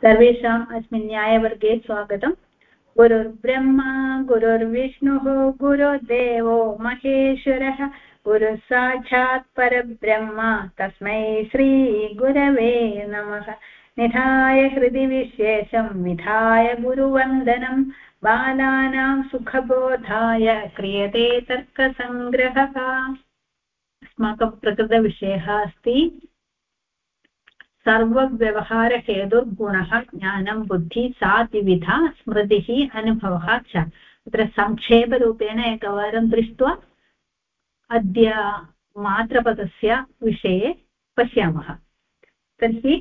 सर्वेषाम् अस्मिन् न्यायवर्गे स्वागतम्। गुरुर्ब्रह्मा गुरुर्विष्णुः गुरुर्देवो महेश्वरः गुरुः साक्षात् परब्रह्म तस्मै श्रीगुरवे नमः। निधाय हृदि विशेषं विधाय गुरुवन्दनं बालानां सुखबोधाय क्रियते तर्कसङ्ग्रहः। अस्माकं प्रकृतविषयः अस्ति सर्वव्यवहारहेतुर्गुणः ज्ञानं बुद्धिः सा द्विविधा स्मृतिः अनुभवः च। तत्र संक्षेपरूपेण एकवारं दृष्ट्वा अद्य मात्रपदस्य विषये पश्यामः। तर्हि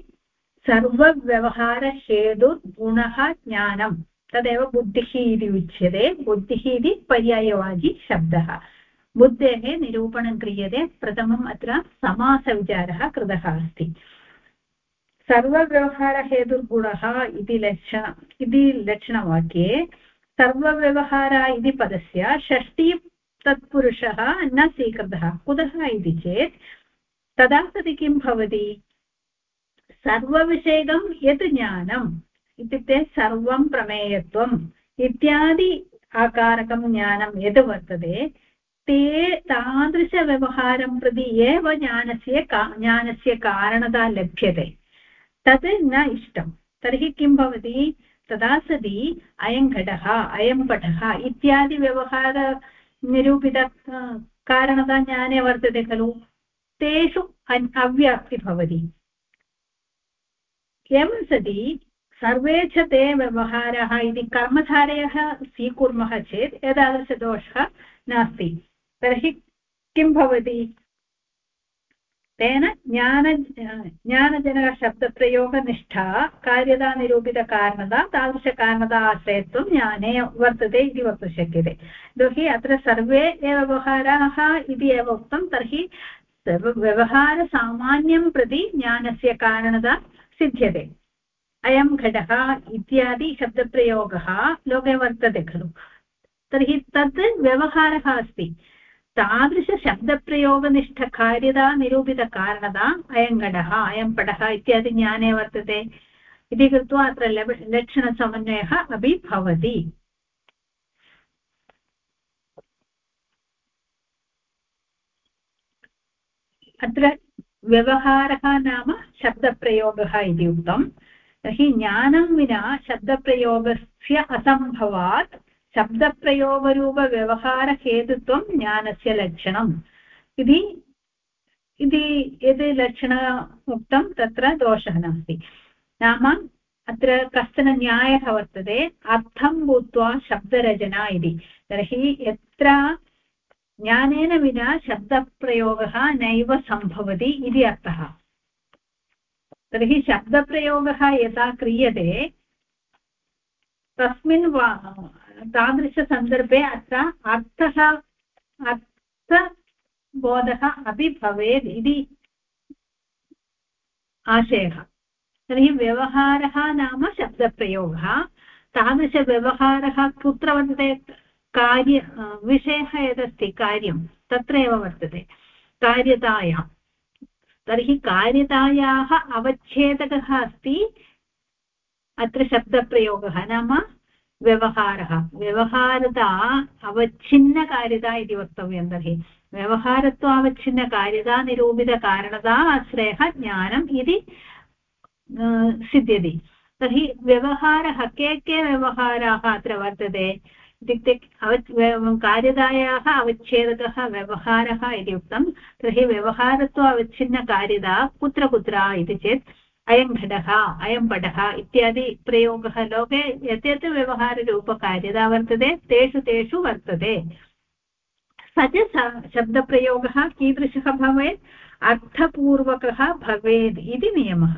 सर्वव्यवहारहेतुर्गुणः ज्ञानं तदेव बुद्धिः इति उच्यते। बुद्धिः इति पर्यायवाची शब्दः। बुद्धेः निरूपणं क्रियते। प्रथमम् अत्र समासविचारः कृतः अस्ति। सर्वव्यवहारहेतुर्गुणः इति लक्षणवाक्ये सर्वव्यवहार इति पदस्य षष्ठी तत्पुरुषः न स्वीकृतः। कुतः इति चेत् तदा सति किं भवति, सर्वविषयकं यत् ज्ञानम् इत्युक्ते सर्वं प्रमेयत्वम् इत्यादि आकारकं ज्ञानं यद् वर्तते ते तादृशव्यवहारं प्रति एव ज्ञानस्य कारणता लभ्यते। तद् न इष्टं। तर्हि किं भवति, तदा सति अयं घटः अयं पटः इत्यादि व्यवहारनिरूपितकारणता ज्ञाने वर्तते खलु, तेषु अव्याप्ति भवति। एवं सति सर्वे च ते व्यवहाराः इति कर्मधारयः स्वीकुर्मः चेत् एतादृशदोषः नास्ति। तर्हि किं भवति, तेन ज्ञानजनकशब्दप्रयोगनिष्ठा कार्यतानिरूपितकारणता तादृशकारणता आश्रयत्वं ज्ञाने वर्तते इति वक्तुं शक्यते। यतोहि अत्र सर्वे व्यवहाराः इति एव उक्तं। तर्हि व्यवहारसामान्यं प्रति ज्ञानस्य कारणता सिद्ध्यते। अयं घटः इत्यादि शब्दप्रयोगः लोके वर्तते खलु, तर्हि तत् व्यवहारः अस्ति। तादृशशब्दप्रयोगनिष्ठकार्यता निरूपितकारणता अयं घटः अयं पटः इत्यादि ज्ञाने वर्तते इति कृत्वा अत्र लक्षणसमन्वयः अपि भवति। अत्र व्यवहारः नाम शब्दप्रयोगः इति उक्तं। तर्हि ज्ञानं विना शब्दप्रयोगस्य असम्भवात् शब्दप्रयोगरूपव्यवहारहेतुत्वं ज्ञानस्य लक्षणम् इति यद् लक्षणम् उक्तं तत्र दोषः नास्ति। नाम अत्र कश्चन न्यायः वर्तते, अर्थं भूत्वा शब्दरचना इति। तर्हि यत्र ज्ञानेन विना शब्दप्रयोगः नैव सम्भवति इति अर्थः। तर्हि शब्दप्रयोगः यदा क्रियते तस्मिन् तादृशसन्दर्भे अत्र अर्थबोधः अपि भवेत् इति आशयः। तर्हि व्यवहारः नाम शब्दप्रयोगः। तादृशव्यवहारः कुत्र वर्तते, विषयः यदस्ति कार्यं तत्र एव वर्तते, कार्यतायां। तर्हि कार्यतायाः अवच्छेदकः अस्ति अत्र शब्दप्रयोगः नाम व्यवहारः। व्यवहारता अवच्छिन्नकार्यता इति वक्तव्यं। तर्हि व्यवहारत्व अवच्छिन्नकार्यता निरूपितकारणता आश्रयः ज्ञानम् इति सिद्ध्यति। तर्हि व्यवहारः के व्यवहाराः अत्र वर्तते इत्युक्ते कार्यतायाः अवच्छेदकः व्यवहारः इति उक्तं। तर्हि व्यवहारत्व अवच्छिन्नकार्यता कुत्र कुत्र इति चेत् अयं घटः अयं पटः इत्यादि प्रयोगः लोके यत् यत् व्यवहाररूपकार्यता वर्तते तेषु वर्तते। स च शब्दप्रयोगः कीदृशः भवेत्, अर्थपूर्वकः भवेत् इति नियमः।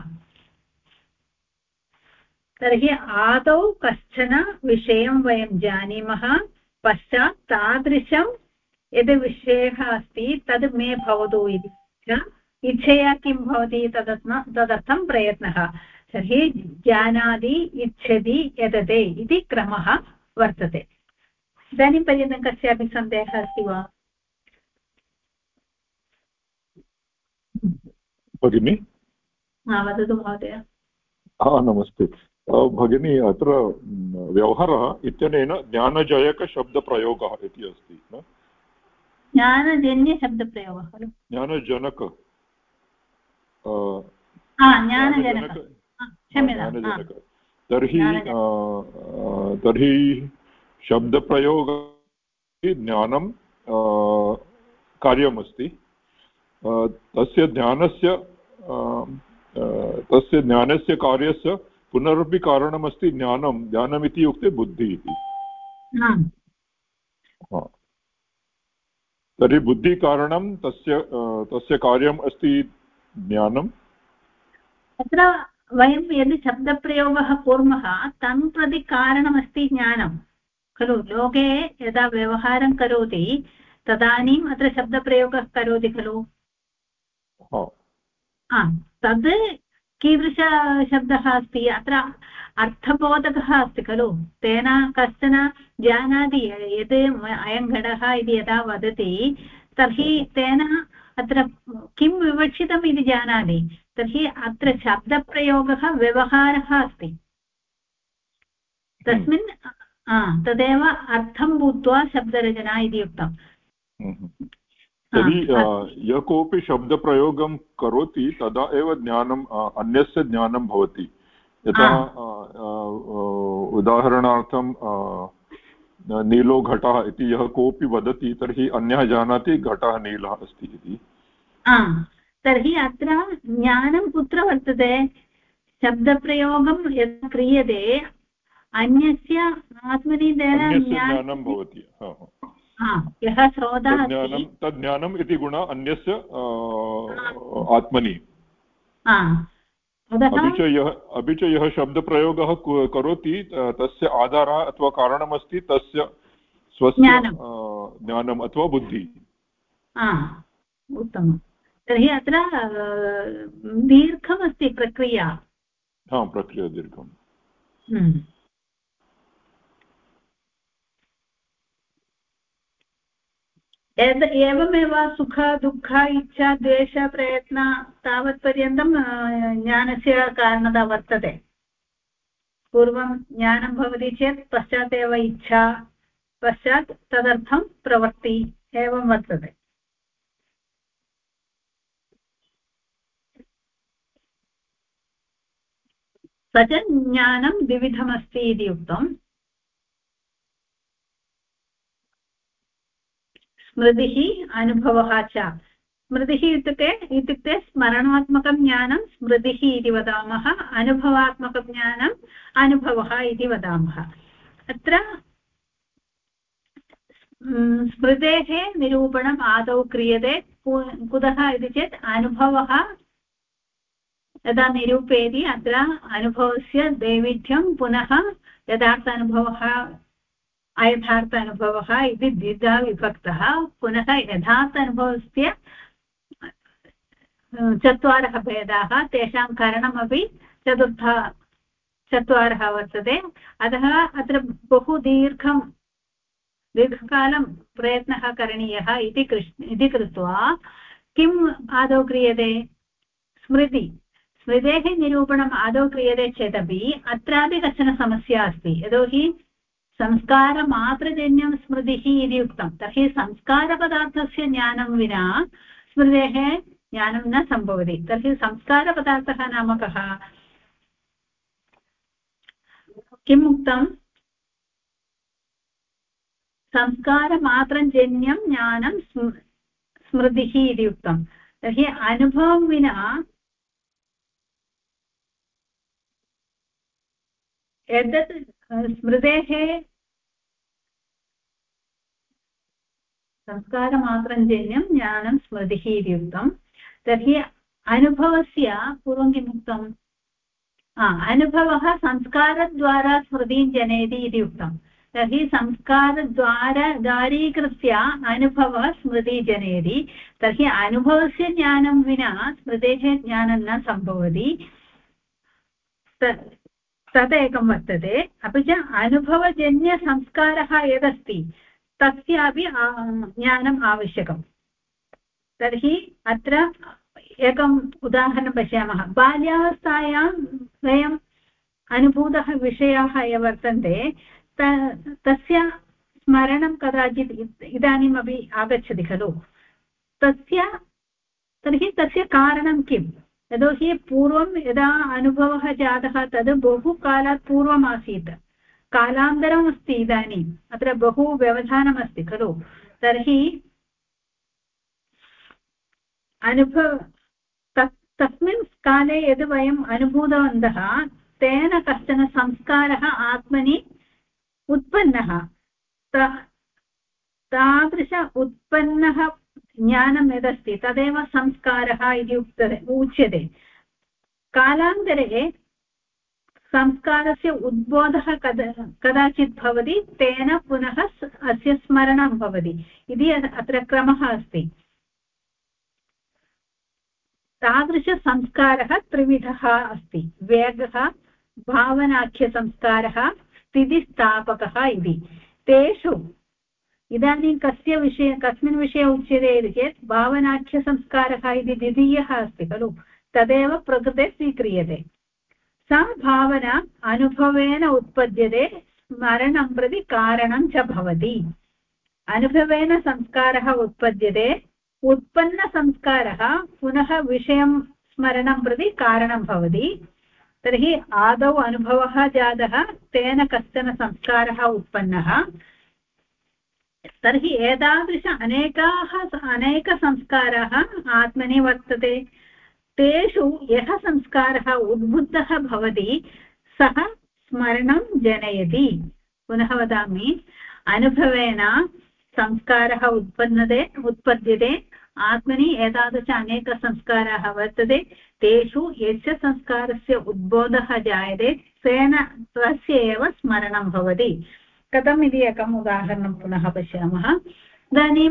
तर्हि आदौ कश्चन विषयं वयं जानीमः, पश्चात् तादृशं यद् विषयः अस्ति तद् मे भवतु इति इच्छया किं भवति तदर्थं प्रयत्नः। तर्हि जानाति इच्छति यतते इति क्रमः वर्तते। इदानीं पर्यन्तं कस्यापि सन्देहः अस्ति वा भगिनि? वदतु महोदय। नमस्ते। भगिनी अत्र व्यवहारः इत्यनेन ज्ञानजयकशब्दप्रयोगः इति अस्ति न? ज्ञानजन्यशब्दप्रयोगः खलु? ज्ञानजनक ज्ञानजनक। तर्हि शब्दप्रयोग ज्ञानं कार्यमस्ति। तस्य ज्ञानस्य कार्यस्य पुनरपि कारणमस्ति ज्ञानमिति युक्ते बुद्धिः इति। तर्हि बुद्धिकारणं तस्य कार्यम् अस्ति ज्ञानम्। तत्र वयं यदि शब्दप्रयोगः कुर्मः तं प्रति कारणमस्ति ज्ञानं खलु। लोके यदा व्यवहारं करोति तदानीम् अत्र शब्दप्रयोगः करोति खलु। तद् कीदृशशब्दः अस्ति? अत्र अर्थबोधकः अस्ति खलु। तेन कश्चन जानाति यत् अयं घटः इति यदा वदति तर्हि तेन अत्र किं विवक्षितम् इति जानाति। तर्हि अत्र शब्दप्रयोगः व्यवहारः अस्ति तस्मिन् तदेव अर्थं भूत्वा शब्दरचना इति उक्तम्। यदि यः कोऽपि शब्दप्रयोगं करोति तदा एव ज्ञानम् अन्यस्य ज्ञानं भवति। यथा उदाहरणार्थं नीलो घटः इति यः कोऽपि वदति तर्हि अन्यः जानाति घटः नीलः अस्ति इति। तर्हि अत्र ज्ञानं कुत्र वर्तते? शब्दप्रयोगं यदा क्रियते अन्यस्य आत्मनि तेन ज्ञानं भवति। यः श्रोता अस्ति तद् ज्ञानम् इति गुण अन्यस्य आत्मनि। अपि च यः शब्दप्रयोगः करोति तस्य आधारः अथवा कारणमस्ति तस्य स्वस्य ज्ञानम् अथवा बुद्धिः। उत्तमम्। तर्हि अत्र दीर्घमस्ति प्रक्रिया। प्रक्रिया दीर्घम्। एवमेव सुख दुःख इच्छा द्वेष प्रयत्न तावत्पर्यन्तं ज्ञानस्य कारणता वर्तते। पूर्वं ज्ञानं भवति चेत् पश्चात् एव इच्छा, पश्चात् तदर्थं प्रवृत्ति एवं वर्तते। स च ज्ञानं द्विविधमस्ति इति उक्तम्। स्मृतिः अनुभवः च। स्मृतिः इत्युक्ते स्मरणात्मकं ज्ञानं स्मृतिः इति वदामः। अनुभवात्मकं ज्ञानम् अनुभवः इति वदामः। अत्र स्मृतेः निरूपणम् आदौ क्रियते कुतः इति चेत् अनुभवः यदा निरूपयति अत्र अनुभवस्य दैविध्यं पुनः यथार्थ अनुभवः अयथार्थ अनुभवः इति द्विधा विभक्तः। पुनः यथार्थ अनुभवस्य चत्वारः भेदाः, तेषां कारणमपि चत्वारः वर्तते। अतः अत्र बहु दीर्घकालं प्रयत्नः करणीयः इति कृत्वा किम् आदौ क्रियते? स्मृतेः निरूपणम् आदौ क्रियते चेदपि अत्रापि कश्चन समस्या अस्ति। यतोहि संस्कारमात्रजन्यं स्मृतिः इति उक्तं। तर्हि संस्कारपदार्थस्य ज्ञानं विना स्मृतेः ज्ञानं न सम्भवति। तर्हि संस्कारपदार्थः नाम कः? किम् उक्तं? संस्कारमात्रजन्यं ज्ञानं स्मृतिः इति उक्तं। तर्हि अनुभवं विना एतत् स्मृतेः संस्कारमात्रजन्यं ज्ञानं स्मृतिः इति उक्तं। तर्हि अनुभवस्य पूर्वं किम् उक्तम्? अनुभवः संस्कारद्वारा स्मृतिं जनयति इति उक्तं। तर्हि संस्कारद्वारीकृत्य अनुभवः स्मृतिः जनयति। तर्हि अनुभवस्य ज्ञानं विना स्मृतेः ज्ञानं न सम्भवति। तदेकं वर्तते। अपि च अनुभवजन्यसंस्कारः यदस्ति तस्यापि ज्ञानम् आवश्यकम्। तर्हि अत्र एकम् उदाहरणं पश्यामः। बाल्यावस्थायां वयं अनुभूतः विषयाः ये वर्तन्ते तस्य स्मरणं कदाचित् इदानीमपि आगच्छति खलु तस्य तर्हि तस्य कारणं किम् यतोहि पूर्वं यदा अनुभवः जातः तद् बहुकालात् पूर्वम् आसीत् कालान्तरम् अस्ति इदानीम् अत्र बहु व्यवधानमस्ति खलु तर्हि तस्मिन् काले यद् वयम् अनुभूतवन्तः तेन कश्चन संस्कारः आत्मनि उत्पन्नः तादृश उत्पन्नः ज्ञानं यदस्ति तदेव संस्कारः इति उच्यते कालान्तरे संस्कारस्य उद्बोधः कदाचित् भवति तेन पुनः अस्य स्मरणं भवति इति अत्र क्रमः अस्ति तादृशसंस्कारः त्रिविधः अस्ति वेगः भावनाख्यसंस्कारः स्थितिस्थापकः इति तेषु इदानीं कस्मिन् विषये उच्यते इति चेत् भावनाख्यसंस्कारः इति द्वितीयः अस्ति खलु तदेव प्रकृते स्वीक्रियते सा भावना अनुभवेन उत्पद्यते स्मरणं प्रति कारणं च भवति अनुभवेन संस्कारः उत्पद्यते उत्पन्नसंस्कारः पुनः विषयं स्मरणं प्रति कारणं भवति तर्हि आदौ अनुभवः जातः तेन कश्चन संस्कारः उत्पन्नः तर्हि एतादृश अनेकसंस्काराः आत्मनि वर्तते तेषु यः संस्कारः उद्बुद्धः भवति सः स्मरणं जनयति पुनः वदामि अनुभवेन संस्कारः उत्पद्यते आत्मनि एतादृश अनेकसंस्काराः वर्तते तेषु यस्य संस्कारस्य उद्बोधः जायते तस्य एव स्मरणं भवति कथम् इति एकम् उदाहरणं पुनः पश्यामः इदानीं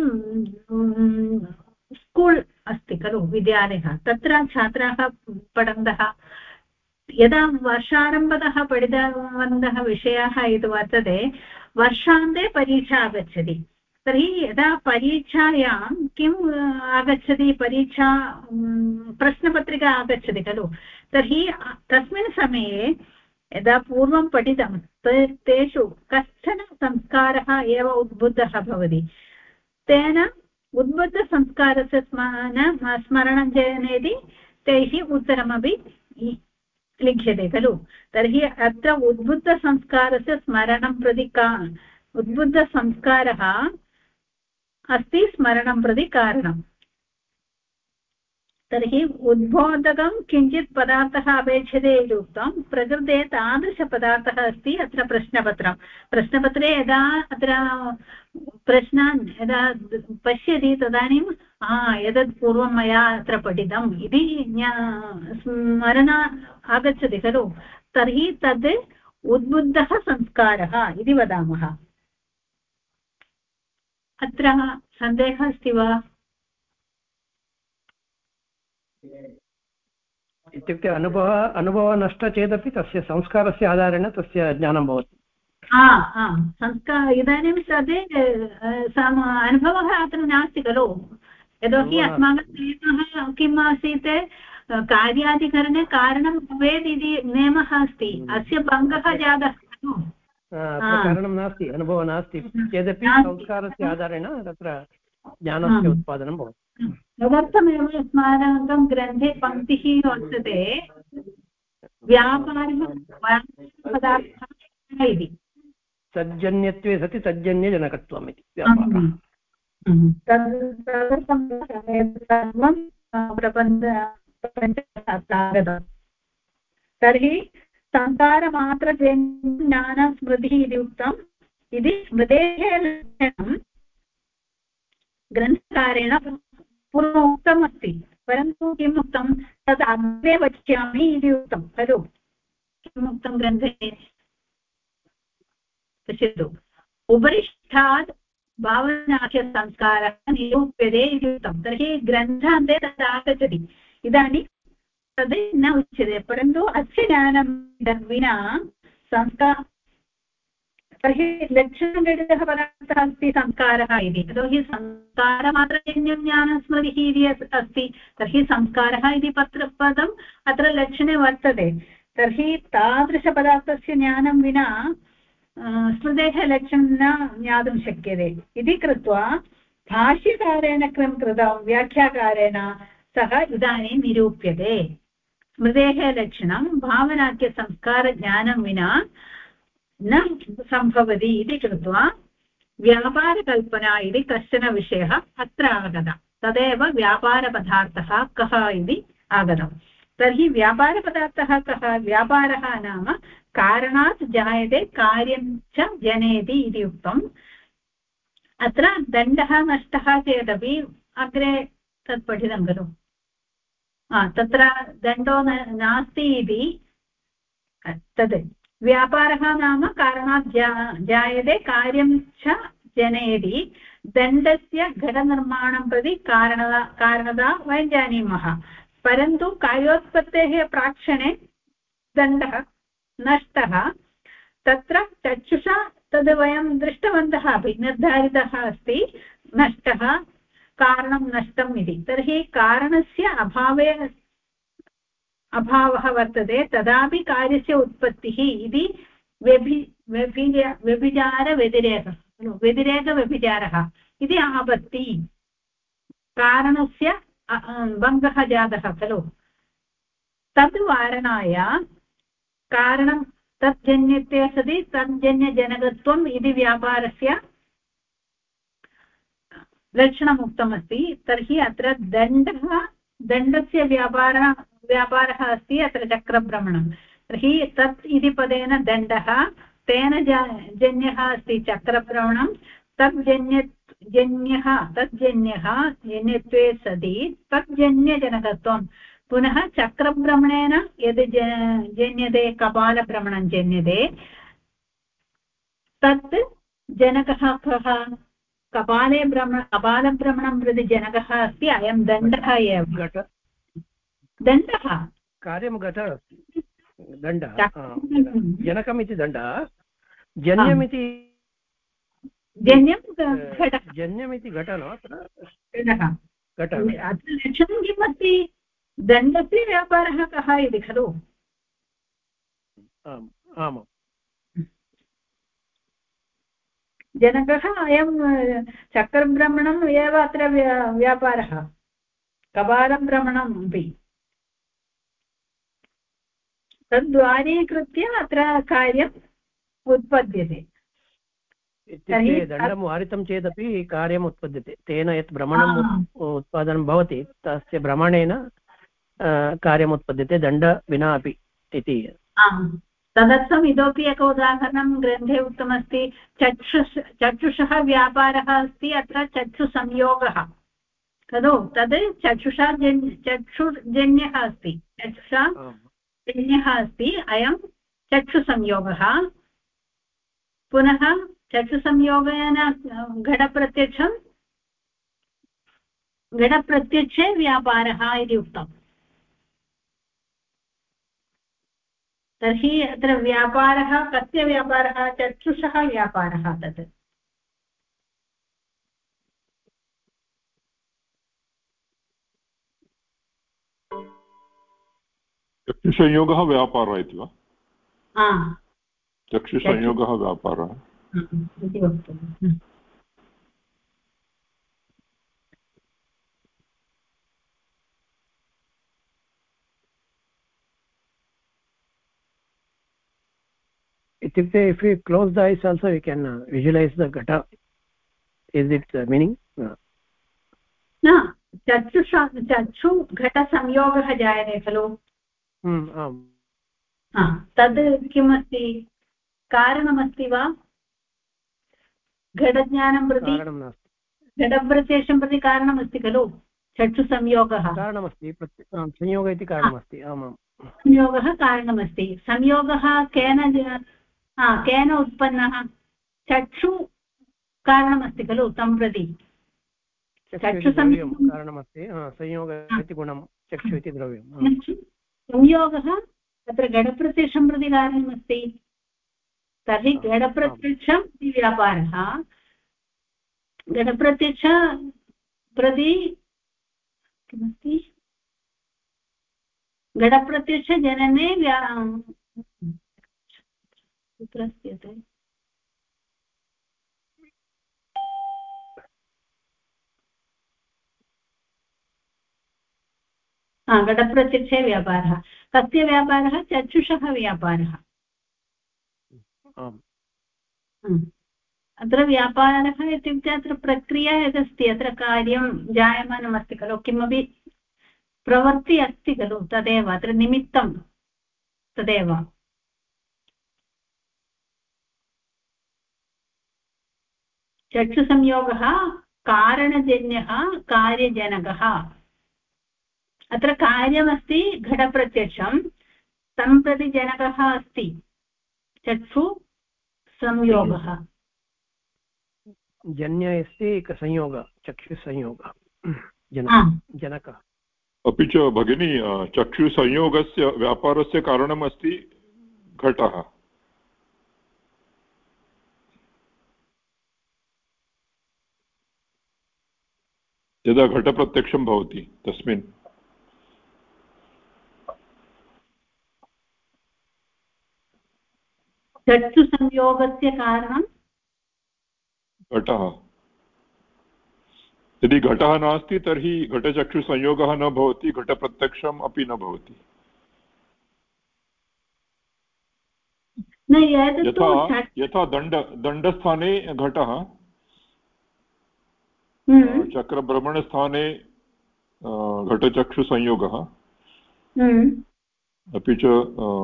स्कूल् अस्ति खलु विद्यालयः तत्र छात्राः पठन्तः यदा वर्षारम्भतः पठितवन्तः विषयाः यद् वर्तते वर्षान्ते परीक्षा आगच्छति तर्हि यदा परीक्षायां किम् आगच्छति परीक्षा प्रश्नपत्रिका आगच्छति खलु तर्हि तस्मिन् समये यदा पूर्वं पठितं तेषु कश्चन संस्कारः एव उद्बुद्धः भवति तेन उद्बुद्धसंस्कारस्य स्मरणं जनयति तैः उत्तरमपि लिख्यते खलु तर्हि अत्र उद्बुद्धसंस्कारस्य स्मरणं प्रति उद्बुद्धसंस्कारः अस्ति स्मरणं प्रति कारणम् तर्हि उद्बोधकं किञ्चित् पदार्थः अपेक्षते इति उक्तं प्रकृते तादृशपदार्थः अस्ति अत्र प्रश्नपत्रे यदा अत्र प्रश्नान् यदा पश्यति तदानीं एतत् पूर्वं मया अत्र पठितम् इति स्मरण आगच्छति खलु तर्हि तद् उद्बुद्धः संस्कारः इति वदामः अत्र सन्देहः अस्ति वा इत्युक्ते अनुभवः नष्टः चेदपि तस्य संस्कारस्य आधारेण तस्य ज्ञानं भवति इदानीं तद् अनुभवः अत्र नास्ति खलु यतोहि अस्माकं नियमः किम् आसीत् कार्याधिकरणे कारणं भवेत् इति नियमः अस्ति अस्य भङ्गः जातः खलु कारणं नास्ति अनुभवः नास्ति चेदपि संस्कारस्य आधारेण तत्र ज्ञानस्य उत्पादनं भवति तदर्थमेव अस्माकं ग्रन्थे पङ्क्तिः वर्तते व्यापारपदार्थः इति तज्जन्यत्वे सति तज्जन्यजनकत्वम् इति व्यापारः सर्वं प्रपञ्चगतं तर्हि संसारमात्रज्ञानस्मृतिः इति उक्तम् इति स्मृतेः लक्षणं ग्रन्थकारेण पूर्वम् उक्तमस्ति परन्तु किम् उक्तं तत् अग्रे वक्ष्यामि इति उक्तं खलु किम् उक्तं ग्रन्थे पश्यतु उपरिष्ठात् भावनाख्यसंस्कारः निरूप्यते इति उक्तं तर्हि ग्रन्थान्ते तत् आगच्छति इदानीं तद् न उच्यते परन्तु अस्य ज्ञानं विना संस्कार तर्हि लक्षणघटितः पदार्थः अस्ति संस्कारः इति यतोहि संस्कारमात्रजन्यं ज्ञानस्मृतिः इति अस्ति तर्हि संस्कारः इति पदम् अत्र लक्षणे वर्तते तर्हि तादृशपदार्थस्य ज्ञानं विना स्मृतेः लक्षणं न ज्ञातुं शक्यते इति कृत्वा भाष्यकारेण कृतं व्याख्याकारेण सः इदानीं निरूप्यते स्मृतेः लक्षणं भावनाख्यसंस्कारज्ञानं विना न सम्भवति इति कृत्वा व्यापारकल्पना इति कश्चन विषयः अत्र आगतः तदेव व्यापारपदार्थः कः इति आगतम् तर्हि व्यापारपदार्थः कः व्यापारः नाम कारणात् जायते कार्यं च जनयति इति उक्तम् अत्र दण्डः नष्टः चेदपि अग्रे तत् पठितं खलु तत्र दण्डो नास्ति इति तद् व्यापारः नाम कारणात् जायते कार्यं च जनयति दण्डस्य घटनिर्माणं प्रति कारणता वयं जानीमः परन्तु कार्योत्पत्तेः प्राक्षणे दण्डः नष्टः तत्र चक्षुषा तद् वयं दृष्टवन्तः अपि निर्धारितः अस्ति नष्टः कारणं नष्टम् इति तर्हि कारणस्य अभावः वर्तते तदापि कार्यस्य उत्पत्तिः इति व्यभिचारव्यतिरेकः व्यतिरेकव्यभिचारः इति आपत्ति कारणस्य भङ्गः जातः खलु तद् वारणाय कारणं तज्जन्यत्वे सति तज्जन्यजनकत्वम् इति व्यापारस्य लक्षणमुक्तमस्ति तर्हि अत्र दण्डस्य व्यापारः अस्ति अत्र चक्रभ्रमणं तर्हि तत् इति पदेन दण्डः तेन जन्यः अस्ति चक्रभ्रमणं तज्जन्यत्वे सति तज्जन्यजनकत्वं पुनः चक्रभ्रमणेन यद् जन्यते कपालभ्रमणं जन्यते तत् जनकः कः कपालभ्रमणं प्रति जनकः अस्ति अयं दण्डः एव दण्डः कार्यं घटः अस्ति दण्डः जनकमिति दण्डः जन्यमिति जन्यमिति घटः न अत्र लक्षणं किम् अस्ति दण्डस्य व्यापारः कः इति खलु आमाम् जनकः अयं चक्रभ्रमणम् एव अत्र व्यापारः कपालभ्रमणम् अपि तद्वारीकृत्य अत्र कार्यम् उत्पद्यते इत्युक्ते दण्डं वारितं चेदपि कार्यम् उत्पद्यते तेन यत् भ्रमणम् उत्पादनं भवति तस्य भ्रमणेन कार्यम् उत्पद्यते दण्ड विना अपि इति तदर्थम् इतोपि एक उदाहरणं ग्रन्थे उक्तमस्ति चक्षुषः व्यापारः अस्ति अत्र चक्षुसंयोगः खलु तद् चक्षुर्जन्यः अस्ति चक्षुषा जन्यः अस्ति अयं चक्षुसंयोगः पुनः चक्षुसंयोगेन घटप्रत्यक्षे व्यापारः इति उक्तम् तर्हि अत्र व्यापारः कस्य व्यापारः चक्षुषः व्यापारः तत् चक्षुसंयोगः व्यापारः इति वा चक्षुसंयोगः व्यापारः इति वक्तव्यम् इत्युक्ते if you close the eyes also you can visualize the ghata is it meaning न चक्षु घटसंयोगः जायते खलु आम् तद् किमस्ति कारणमस्ति वा घटज्ञानं प्रति कारणं नास्ति घटप्रत्यक्षं प्रति कारणमस्ति खलु चक्षुसंयोगः कारणमस्ति संयोगः इति कारणमस्ति आमां संयोगः कारणमस्ति संयोगः केन उत्पन्नः चक्षु कारणमस्ति खलु तं प्रति चक्षुसंयोगं कारणमस्ति संयोगः इति गुणं चक्षु इति द्रव्यं संयोगः तत्र घटप्रत्यक्षं प्रति कारणमस्ति तर्हि घटप्रत्यक्षम् इति व्यापारः घटप्रत्यक्ष प्रति किमस्ति घटप्रत्यक्षजनने कुत्र अस्ति अत्र घटप्रत्यक्षे व्यापारः कस्य व्यापारः चक्षुषः व्यापारः अत्र व्यापारः इत्युक्ते अत्र प्रक्रिया यदस्ति अत्र कार्यं जायमानमस्ति खलु किमपि प्रवृत्ति अस्ति खलु तदेव अत्र निमित्तं तदेव चक्षुसंयोगः कारणजन्यः कार्यजनकः अत्र कार्यमस्ति घटप्रत्यक्षं तं प्रति जनकः अस्ति चक्षुसंयोगः जन्य अस्ति संयोग चक्षुसंयोगः जनकः अपि च भगिनी चक्षुसंयोगस्य व्यापारस्य कारणमस्ति घटः यदा घटप्रत्यक्षं भवति तस्मिन् चक्षुसंयोगस्य कारणं घटः यदि घटः नास्ति तर्हि घटचक्षुसंयोगः न भवति घटप्रत्यक्षम् अपि न भवति यथा दण्डस्थाने घटः चक्रभ्रमणस्थाने घटचक्षुसंयोगः अपि च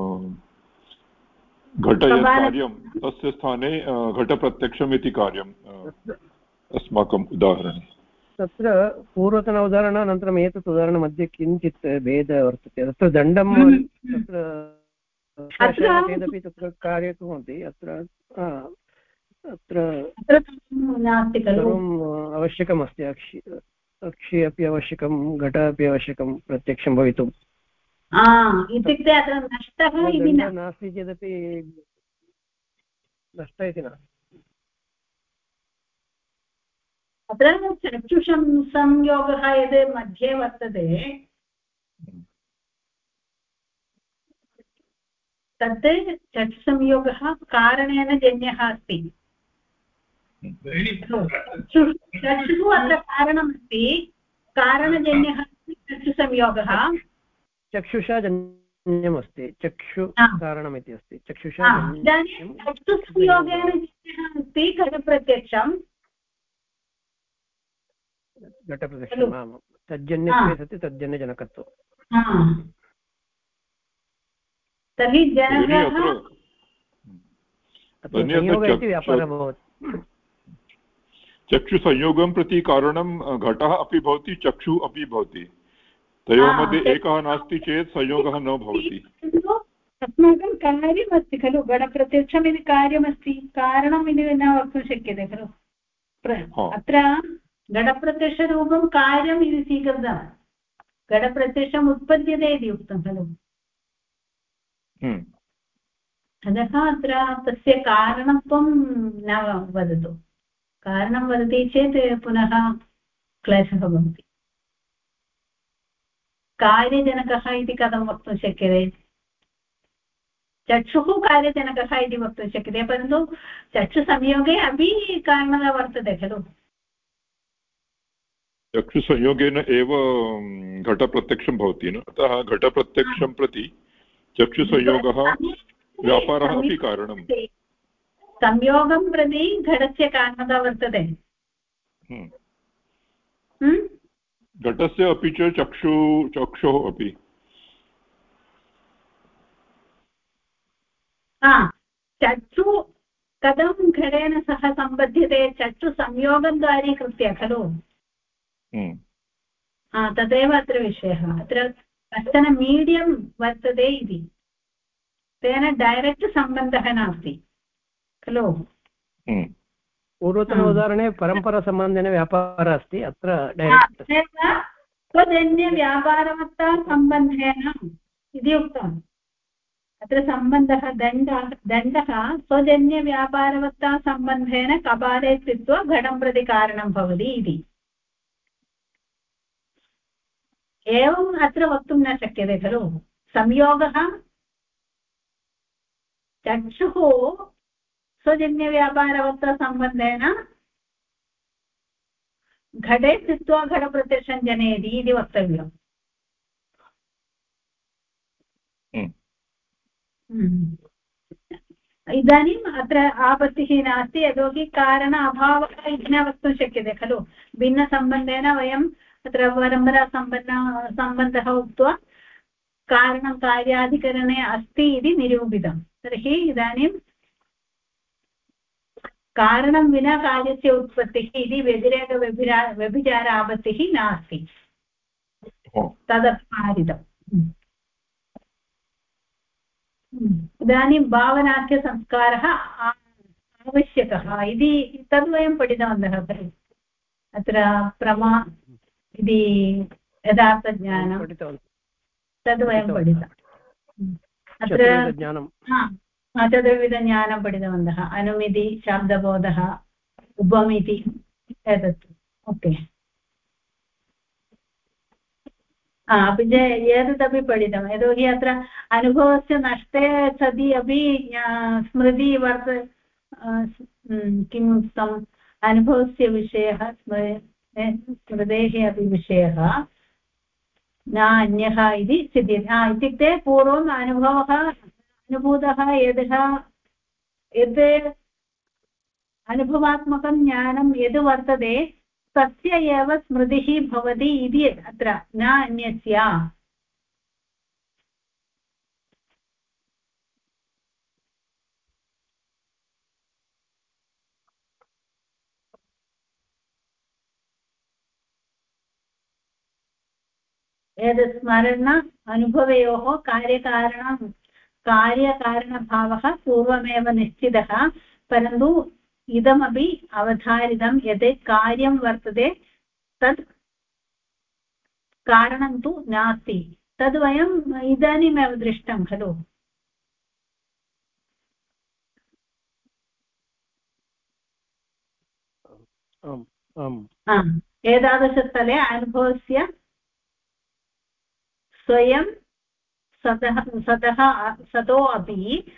घट यत् कार्यं तस्य स्थाने घटप्रत्यक्षम् इति कार्यम् अस्माकम् उदाहरणे तत्र पूर्वतन उदाहरणानन्तरम् एतत् उदाहरणमध्ये किञ्चित् भेदः वर्तते तत्र दण्डं तत्र चेदपि तत्र कार्यं कुर्वन्ति अत्र सर्वम् आवश्यकमस्ति अक्षि अपि आवश्यकं घट अपि आवश्यकं प्रत्यक्षं भवितुम् इत्युक्ते अत्र नष्टः इति नास्ति चेदपि नष्टः इति नास्ति अत्र चक्षुसंयोगः यद् मध्ये वर्तते तत् चक्षुसंयोगः कारणेन जन्यः अस्ति चक्षुः अत्र कारणमस्ति कारणजन्यः अस्ति चक्षुसंयोगः चक्षुषा जन्यमस्ति चक्षु कारणमिति अस्ति चक्षुषा इदानीं चक्षुसंयोगेन जन्यः अस्ति घटप्रत्यक्षं घटप्रत्यक्षम् आम् तज्जन्यत्वे सति तज्जन्यजनकत्वं तर्हि जनकः संयोगः इति व्यापारः भवति चक्षुसंयोगं प्रति कारणं घटः अपि भवति चक्षुः अपि भवति तयोः मध्ये एकः नास्ति चेत् संयोगः न भवति अस्माकं कार्यमस्ति खलु घटप्रत्यक्षम् इति कार्यमस्ति कारणम् इति न वक्तुं शक्यते खलु अत्र घटप्रत्यक्षरूपं कार्यम् इति स्वीकृतं घटप्रत्यक्षम् उत्पद्यते इति उक्तं खलु अतः अत्र तस्य कारणत्वं न वदतु कारणं वदति चेत् पुनः क्लेशः भवति कार्यजनकः इति कथं वक्तुं शक्यते चक्षुः कार्यजनकः इति वक्तुं शक्यते परन्तु चक्षुसंयोगे अपि कारणः वर्तते खलु चक्षुसंयोगेन एव घटप्रत्यक्षं भवति न अतः घटप्रत्यक्षं प्रति चक्षुसंयोगः व्यापारः अपि कारणं संयोगं प्रति घटस्य कारणता वर्तते घटस्य अपि च चक्षुः अपि चक्षु कथं घटेन सह सम्बध्यते चक्षुसंयोगद्वारा कृत्य खलु तदेव अत्र विषयः अत्र कश्चन मीडियं वर्तते इति तेन डैरेक्ट् सम्बन्धः नास्ति खलु पूर्वतन उदाहरणे परम्परासम्बन्धेन व्यापारः अस्ति अत्र डैरेक्ट् स्वजन्यव्यापारवत्ता सम्बन्धेन इति उक्तम् अत्र सम्बन्धः दण्डः स्वजन्यव्यापारवत्ता सम्बन्धेन कपाले स्थित्वा घटं प्रति कारणं भवति इति एवम् अत्र वक्तुं न शक्यते खलु संयोगः चक्षुः स्वजन्यव्यापारवत्तसम्बन्धेन घटे स्थित्वा घटप्रत्यक्षं जनयति इति वक्तव्यम्। इदानीम् अत्र आपत्तिः नास्ति, यतोहि कारण अभावः इति न वक्तुं शक्यते खलु। भिन्नसम्बन्धेन वयम् अत्र परम्परासम्बन्धः उक्त्वा कारणं कार्याधिकरणे अस्ति इति निरूपितं। तर्हि इदानीं कारणं विना कार्यस्य उत्पत्तिः इति व्यभिचार आपत्तिः नास्ति, तदपि पारितम्। इदानीं भावनाख्यसंस्कारः आवश्यकः इति तद् वयं पठितवन्तः खलु। अत्र प्रमा इति यथार्थज्ञानं तद् वयं पठितम्। अत्र चतुर्विधज्ञानं पठितवन्तः। अनुमिति, शाब्दबोधः, उपमिति, एतत्। ओके, अपि च एतदपि पठितं, यतोहि अत्र अनुभवस्य नष्टे सति अपि स्मृति किम् उक्तम्, अनुभवस्य विषयः स्मृतेः अपि विषयः न अन्यः इति सिद्ध्यति। इत्युक्ते पूर्वम् अनुभूतः यद् अनुभवात्मकं ज्ञानं यद् वर्तते तस्य एव स्मृतिः भवति इति अत्र, न अन्यस्य। एतत् स्मरण अनुभवयोः कार्यकारणभावः पूर्वमेव निश्चितः, परन्तु इदमपि अवधारितं यत् कार्यं वर्तते तत् कारणं तु नास्ति। तद् वयम् इदानीमेव दृष्टं खलु। एतादृशस्थले अनुभवस्य स्वयं सतो अपि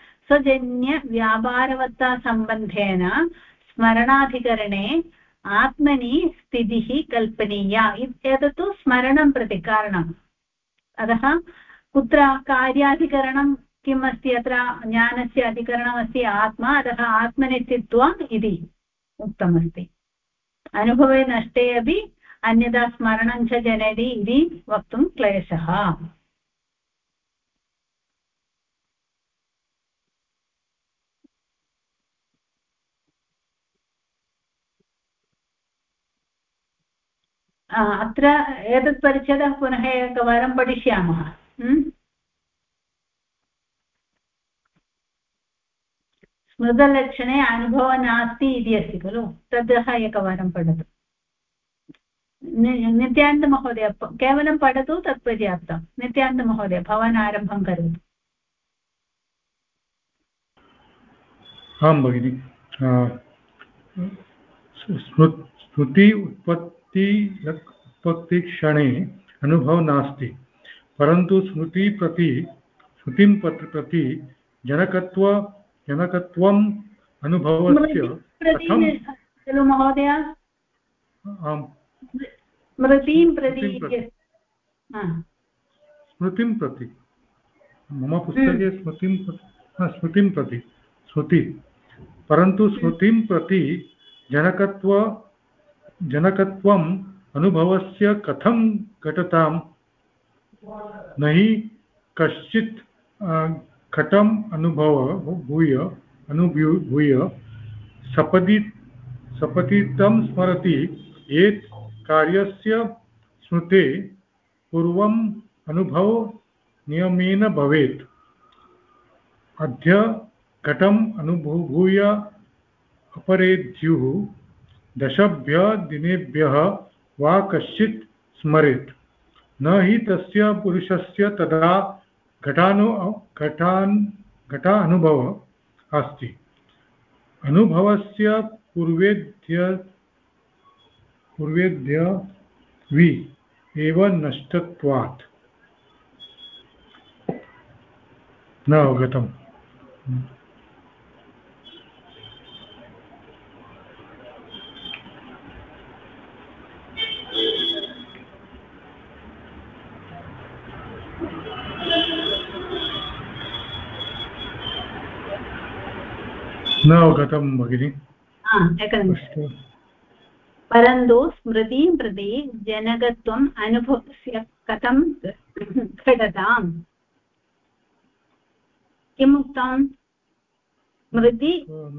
स्वजन्यव्यापारवत्तासम्बन्धेन स्मरणाधिकरणे आत्मनि स्थितिः कल्पनीया। एतत्तु स्मरणं प्रति कारणम्। अतः कुत्र कार्याधिकरणं किम् अस्ति, अत्र ज्ञानस्य अधिकरणमस्ति आत्मा, अतः आत्मनि स्थित्वा इति उक्तमस्ति। अनुभवे नष्टे अपि अन्यथा स्मरणं च जनयति इति वक्तुं क्लेशः। अत्र एतत् परिच्छेदः पुनः एकवारं पठिष्यामः। स्मृतलक्षणे अनुभवः नास्ति इति अस्ति खलु, ततः एकवारं पठतु। नित्यानन्दमहोदय केवलं पठतु, तत् पर्याप्तं। नित्यानन्दमहोदय भवान् आरम्भं करोतु। आं भगिनि, स्मृति उत्पत्तिक्षणे अनुभवः नास्ति, परन्तु स्मृतिं प्रति जनकत्वम् अनुभवस्य कथं महोदय स्मृतिं प्रति मम पुस्तके स्मृतिं प्रति श्रुति, परन्तु स्मृतिं प्रति जनकत्वम् अनुभवस्य कथं घटतां न हि कश्चित् घटम् अनुभूय सपदि तं स्मरति। एत् कार्यस्य स्मृते पूर्वम् अनुभव नियमेन भवेत्। अद्य घटम् अनुभूय अपरेद्युः दशभ्यः दिनेभ्यः वा कश्चित् स्मरेत्, न हि तस्य पुरुषस्य तदा घटानुभवः अस्ति। अनुभवस्य पूर्वेद्य एव नष्टत्वात्। न अवगतम्। न अवगतं भगिनि। एकनिमिषं। परन्तु स्मृतिं प्रति जनकत्वम् अनुभवस्य कथं घटताम्? किम् उक्तं? स्मृति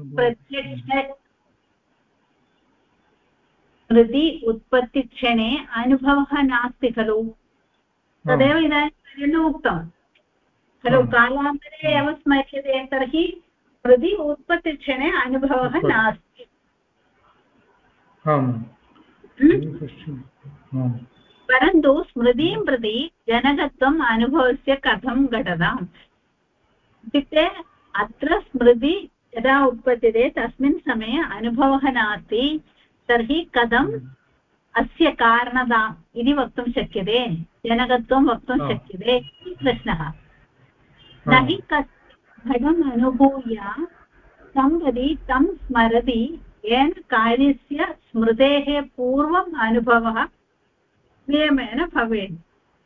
उत्पत्तिक्षणे अनुभवः नास्ति खलु, तदेव इदानीं पर्यन्तम् उक्तं खलु। कालान्तरे एव स्मर्यते तर्हि स्मृति उत्पत्तिक्षणे अनुभवः नास्ति। परन्तु स्मृतिं प्रति जनकत्वम् अनुभवस्य कथं घटताम् इत्युक्ते अत्र स्मृति यदा उत्पद्यते तस्मिन् समये अनुभवः नास्ति, तर्हि कथम् अस्य कारणता इति वक्तुं शक्यते, जनकत्वं वक्तुं शक्यते इति प्रश्नः। न हि घटम् अनुभूय सम्प्रति तं स्मरति येन कार्यस्य स्मृतेः पूर्वम् अनुभवः नियमेन भवेत्।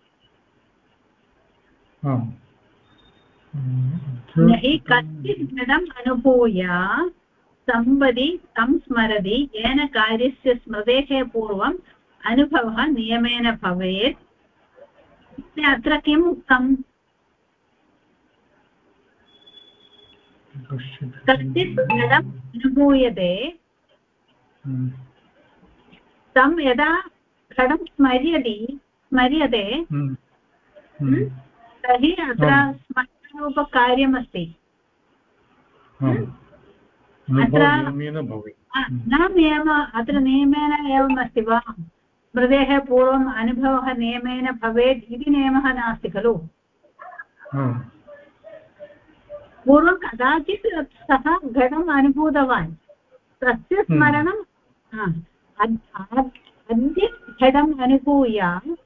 न हि कश्चित् घटम् अनुभूय सम्प्रति तं स्मरति येन कार्यस्य स्मृतेः पूर्वम् अनुभवः नियमेन भवेत्। अत्र किम् उक्तम्? कश्चित् घटम् अनुभूयते, तं यदा घटं स्मर्यते तर्हि अत्र स्मरणरूपकार्यमस्ति। अत्र नियमेन एवमस्ति वा? स्मृतेः पूर्वम् अनुभवः नियमेन भवेत् इति नियमः नास्ति खलु। पूर्वं कदाचित् सः घटम् अनुभूतवान्, तस्य स्मरणम् अद्य घटम् अनुभूय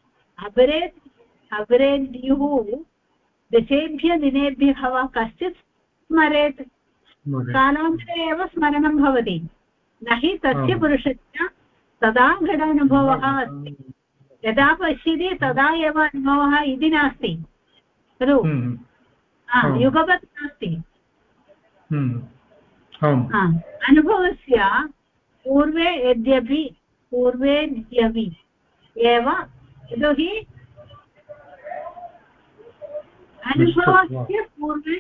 अपरेद्युः दशेभ्यः दिनेभ्यः वा कश्चित् स्मरेत्, कालान्तरे एव स्मरणं भवति। न हि तस्य पुरुषस्य तदा घटानुभवः अस्ति, यदा पश्यति तदा एव अनुभवः इति नास्ति खलु, युगपत् नास्ति। अनुभवस्य पूर्वे यद्यपि एव, यतोहि अनुभवस्य पूर्वे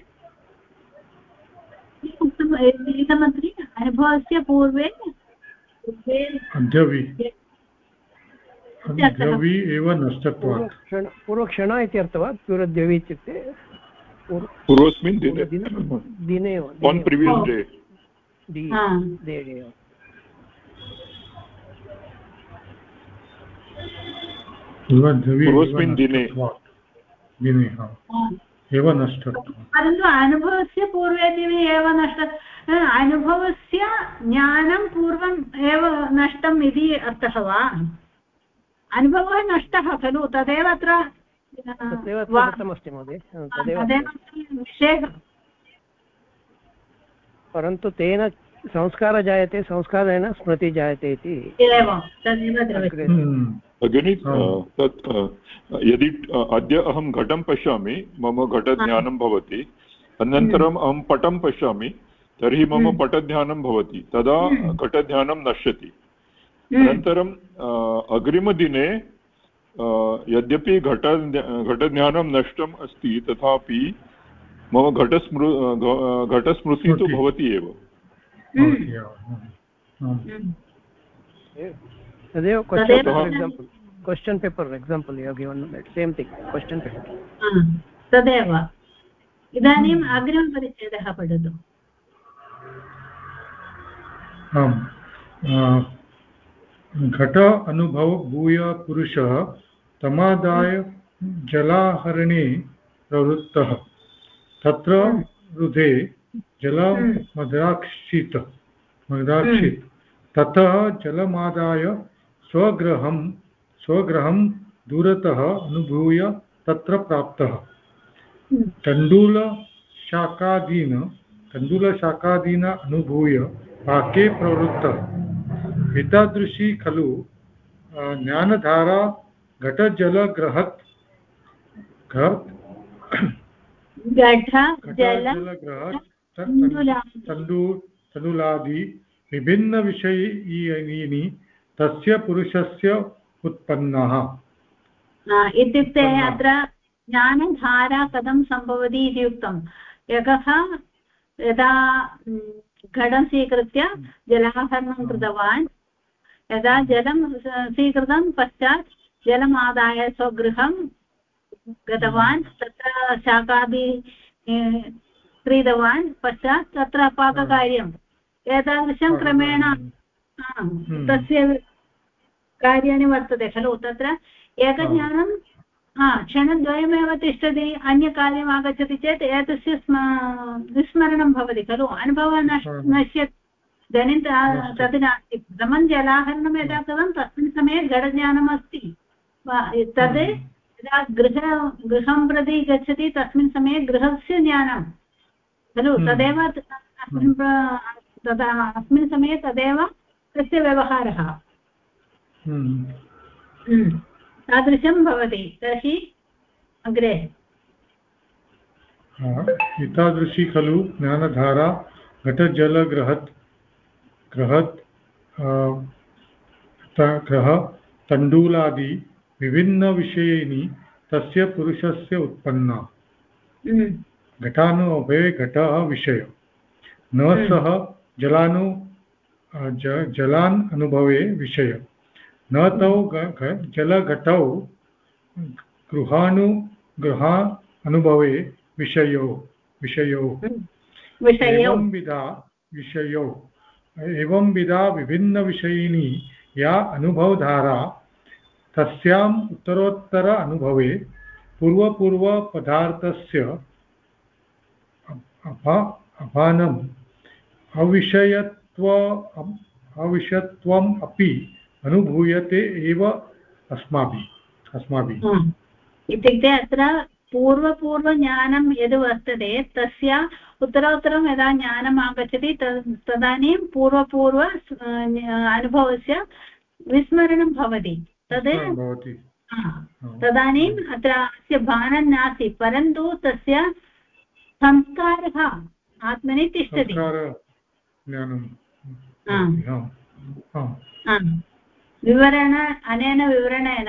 अनुभवस्य पूर्वे अद्यवि एव नष्टत्वात् पूर्वक्षण इत्यर्थवात् पूर्वद्यवि इत्युक्ते पूर्वस्मिन् दिने on previous day पूर्वस्मिन् दिने एव नष्टत्वात्। परन्तु अनुभवस्य पूर्वे दिने एव अनुभवस्य ज्ञानं पूर्वम् एव नष्टम् इति अर्थः वा? अनुभवः नष्टः खलु, तदेव अत्र दत्तमस्ति महोदय, विषयः। परन्तु तेन संस्कारः जायते, संस्कारेण स्मृति जायते इति भगिनी। तत् यदि अद्य अहं घटं पश्यामि, मम घटज्ञानं भवति, अनन्तरम् अहं पटं पश्यामि, तर्हि मम पटज्ञानं भवति, तदा घटज्ञानं नश्यति। अनन्तरं अग्रिमदिने यद्यपि घटज्ञानं नष्टम् अस्ति, तथापि मम घटस्मृतिः तु भवति एव। तदेव question paper example you have given same thing, question paper. तदेव। इदानीम् अग्रिमपरिच्छेदः पठतु। घट अनुभव भूय पुरुषः तमादाय जलाहरणे प्रवृत्तः, तत्र रुधे जलमदाक्षित्, ततः जलमादाय स्वगृहं दूरतः अनुभूय तत्र प्राप्तः। तण्डुल तण्डुलशाकादीन अनुभूय पाके प्रवृत्तः एतादृशी खलु ज्ञानधारा घटजलग्रहत् तण्डुलादि विभिन्नविषयीनि तस्य पुरुषस्य उत्पन्नाः। इत्युक्ते अत्र ज्ञानधारा कथं सम्भवति इति उक्तम्। एकः यदा घटं स्वीकृत्य जलाहरणं कृतवान्, यदा जलं स्वीकृतं पश्चात् जलम् आदाय स्वगृहं गतवान्, तत्र शाकादि क्रीतवान्, पश्चात् तत्र पाककार्यम् एतादृशं क्रमेण तस्य कार्याणि वर्तते खलु। तत्र एकज्ञानं क्षणद्वयमेव तिष्ठति, अन्यकार्यम् आगच्छति चेत् एतस्य विस्मरणं भवति खलु, अनुभवः नश्यति। इदानीं तद् नास्ति। प्रथमं जलाहरणं यदा कृतं तस्मिन् समये घटज्ञानम् अस्ति, तद् यदा गृहं प्रति गच्छति तस्मिन् समये गृहस्य ज्ञानं खलु, तदेव अस्मिन् समये तदेव तस्य व्यवहारः तादृशं भवति। तर्हि अग्रे एतादृशी खलु ज्ञानधारा घटजलग्रहत् तण्डुलादि विभिन्नविषयीनि तस्य पुरुषस्य उत्पन्ना। घटानुभवे घटः विषय न सह जलान् अनुभवे विषय न तौ जलघटौ गृहा अनुभवे विषयो एवं विधा विभिन्नविषयिणी या अनुभवधारा तस्याम् उत्तरोत्तर अनुभवे पूर्वपूर्वपदार्थस्य अभानम् अविषयत्वम् अपि अनुभूयते एव अस्माभिः। इत्युक्ते अत्र पूर्वपूर्वज्ञानं यद् वर्तते तस्य उत्तरोत्तरं यदा ज्ञानम् आगच्छति तदानीं पूर्वपूर्व अनुभवस्य विस्मरणं भवति। तदानीम् अत्र अस्य भानं नास्ति, परन्तु तस्य संस्कारः आत्मनि तिष्ठति। अनेन विवरणेन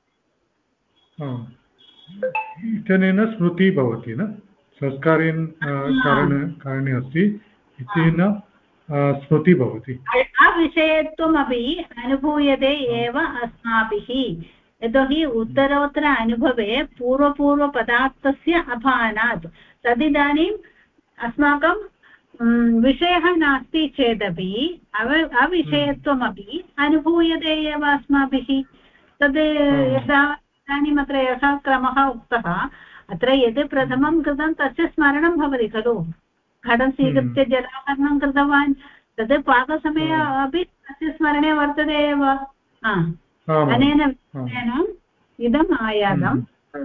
इत्यनेन स्मृतिः भवति न, संस्कारेण कारणे अस्ति इत्यनेन स्मृतिः भवति। अविषयत्वमपि अनुभूयते एव अस्माभिः, यतोहि उत्तरोत्तर अनुभवे पूर्वपूर्वपदार्थस्य अभानात् तदिदानीम् अस्माकं विषयः नास्ति चेदपि अविषयत्वमपि अनुभूयते एव अस्माभिः। तद् यदा इदानीम् अत्र यः क्रमः उक्तः, अत्र यद् प्रथमं कृतं तस्य स्मरणं भवति खलु। घटं स्वीकृत्य जलाहरणं कृतवान्, तद् पाकसमये अपि तस्य स्मरणे वर्तते एव। अनेन इदम् आयातम्।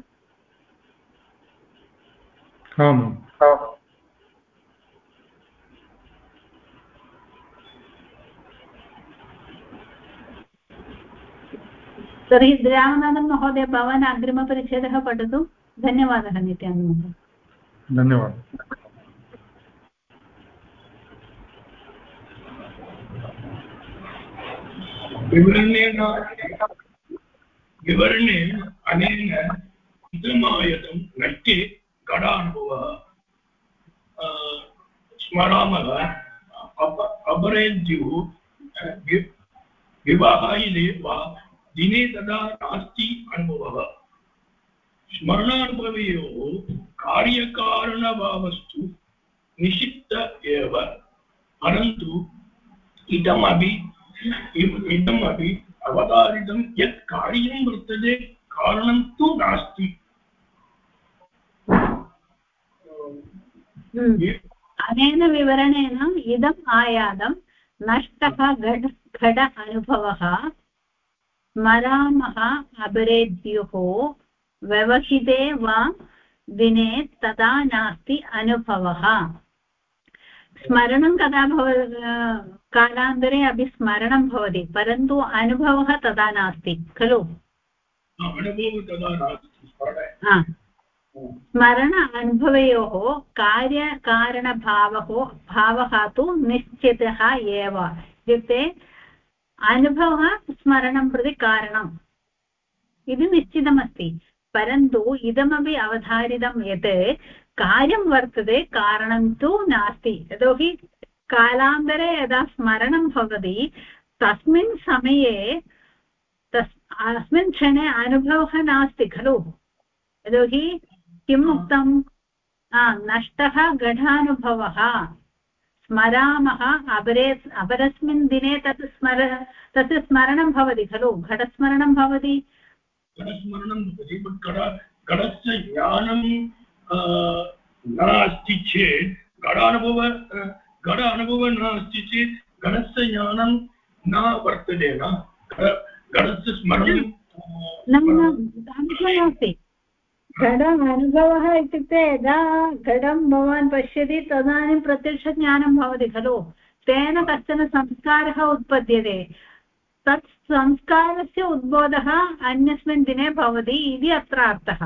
तर्हि रामनाथन् महोदय, भवान् अग्रिमपरिच्छेदः पठतु। धन्यवादः नित्यानन्द महोदय। धन्यवादः। विवरणे अनेन इदमायतं नष्टे घटानुभवः स्मरामः अपरेद्युः विवाहायिले वा दिने तदा नास्ति अनुभवः। स्मरणानुभवयोः कार्यकारणभावस्तु निषिद्ध एव, परन्तु इदमपि अवधारितं यत् कार्यं वर्तते कारणं तु नास्ति। अनेन विवरणेन इदम् आयातं नष्टः घट अनुभवः स्मरामः अपरेद्युः व्यवहिते वा दिने तदा नास्ति अनुभवः स्मरणं कदा कालान्तरे अपि स्मरणं भवति परन्तु अनुभवः तदा नास्ति खलु स्मरण अनुभवयोः कार्यकारणभावः तु निश्चितः एव इत्युक्ते अनुभवः स्मरणं प्रति कारणम् इति निश्चितमस्ति परन्तु इदमपि अवधारितं यत् कार्यं वर्तते कारणं तु नास्ति यतोहि कालान्तरे यदा स्मरणं भवति तस्मिन् समये अस्मिन् क्षणे अनुभवः नास्ति खलु यतोहि किम् उक्तं नष्टः घटानुभवः स्मरामः अपरस्मिन् दिने तस्य स्मरणं भवति खलु घटस्मरणं भवति घटस्मरणं भवति घटस्य ज्ञानं नास्ति चेत् घटानुभवः नास्ति चेत् घटस्य ज्ञानं न वर्तते न घटस्य स्मरणं नास्ति घट अनुभवः इत्युक्ते यदा घटं भवान् पश्यति तदानीं प्रत्यक्षज्ञानं भवति खलु तेन कश्चन संस्कारः उत्पद्यते तत् संस्कारस्य उद्बोधः अन्यस्मिन् दिने भवति इति अत्र अर्थः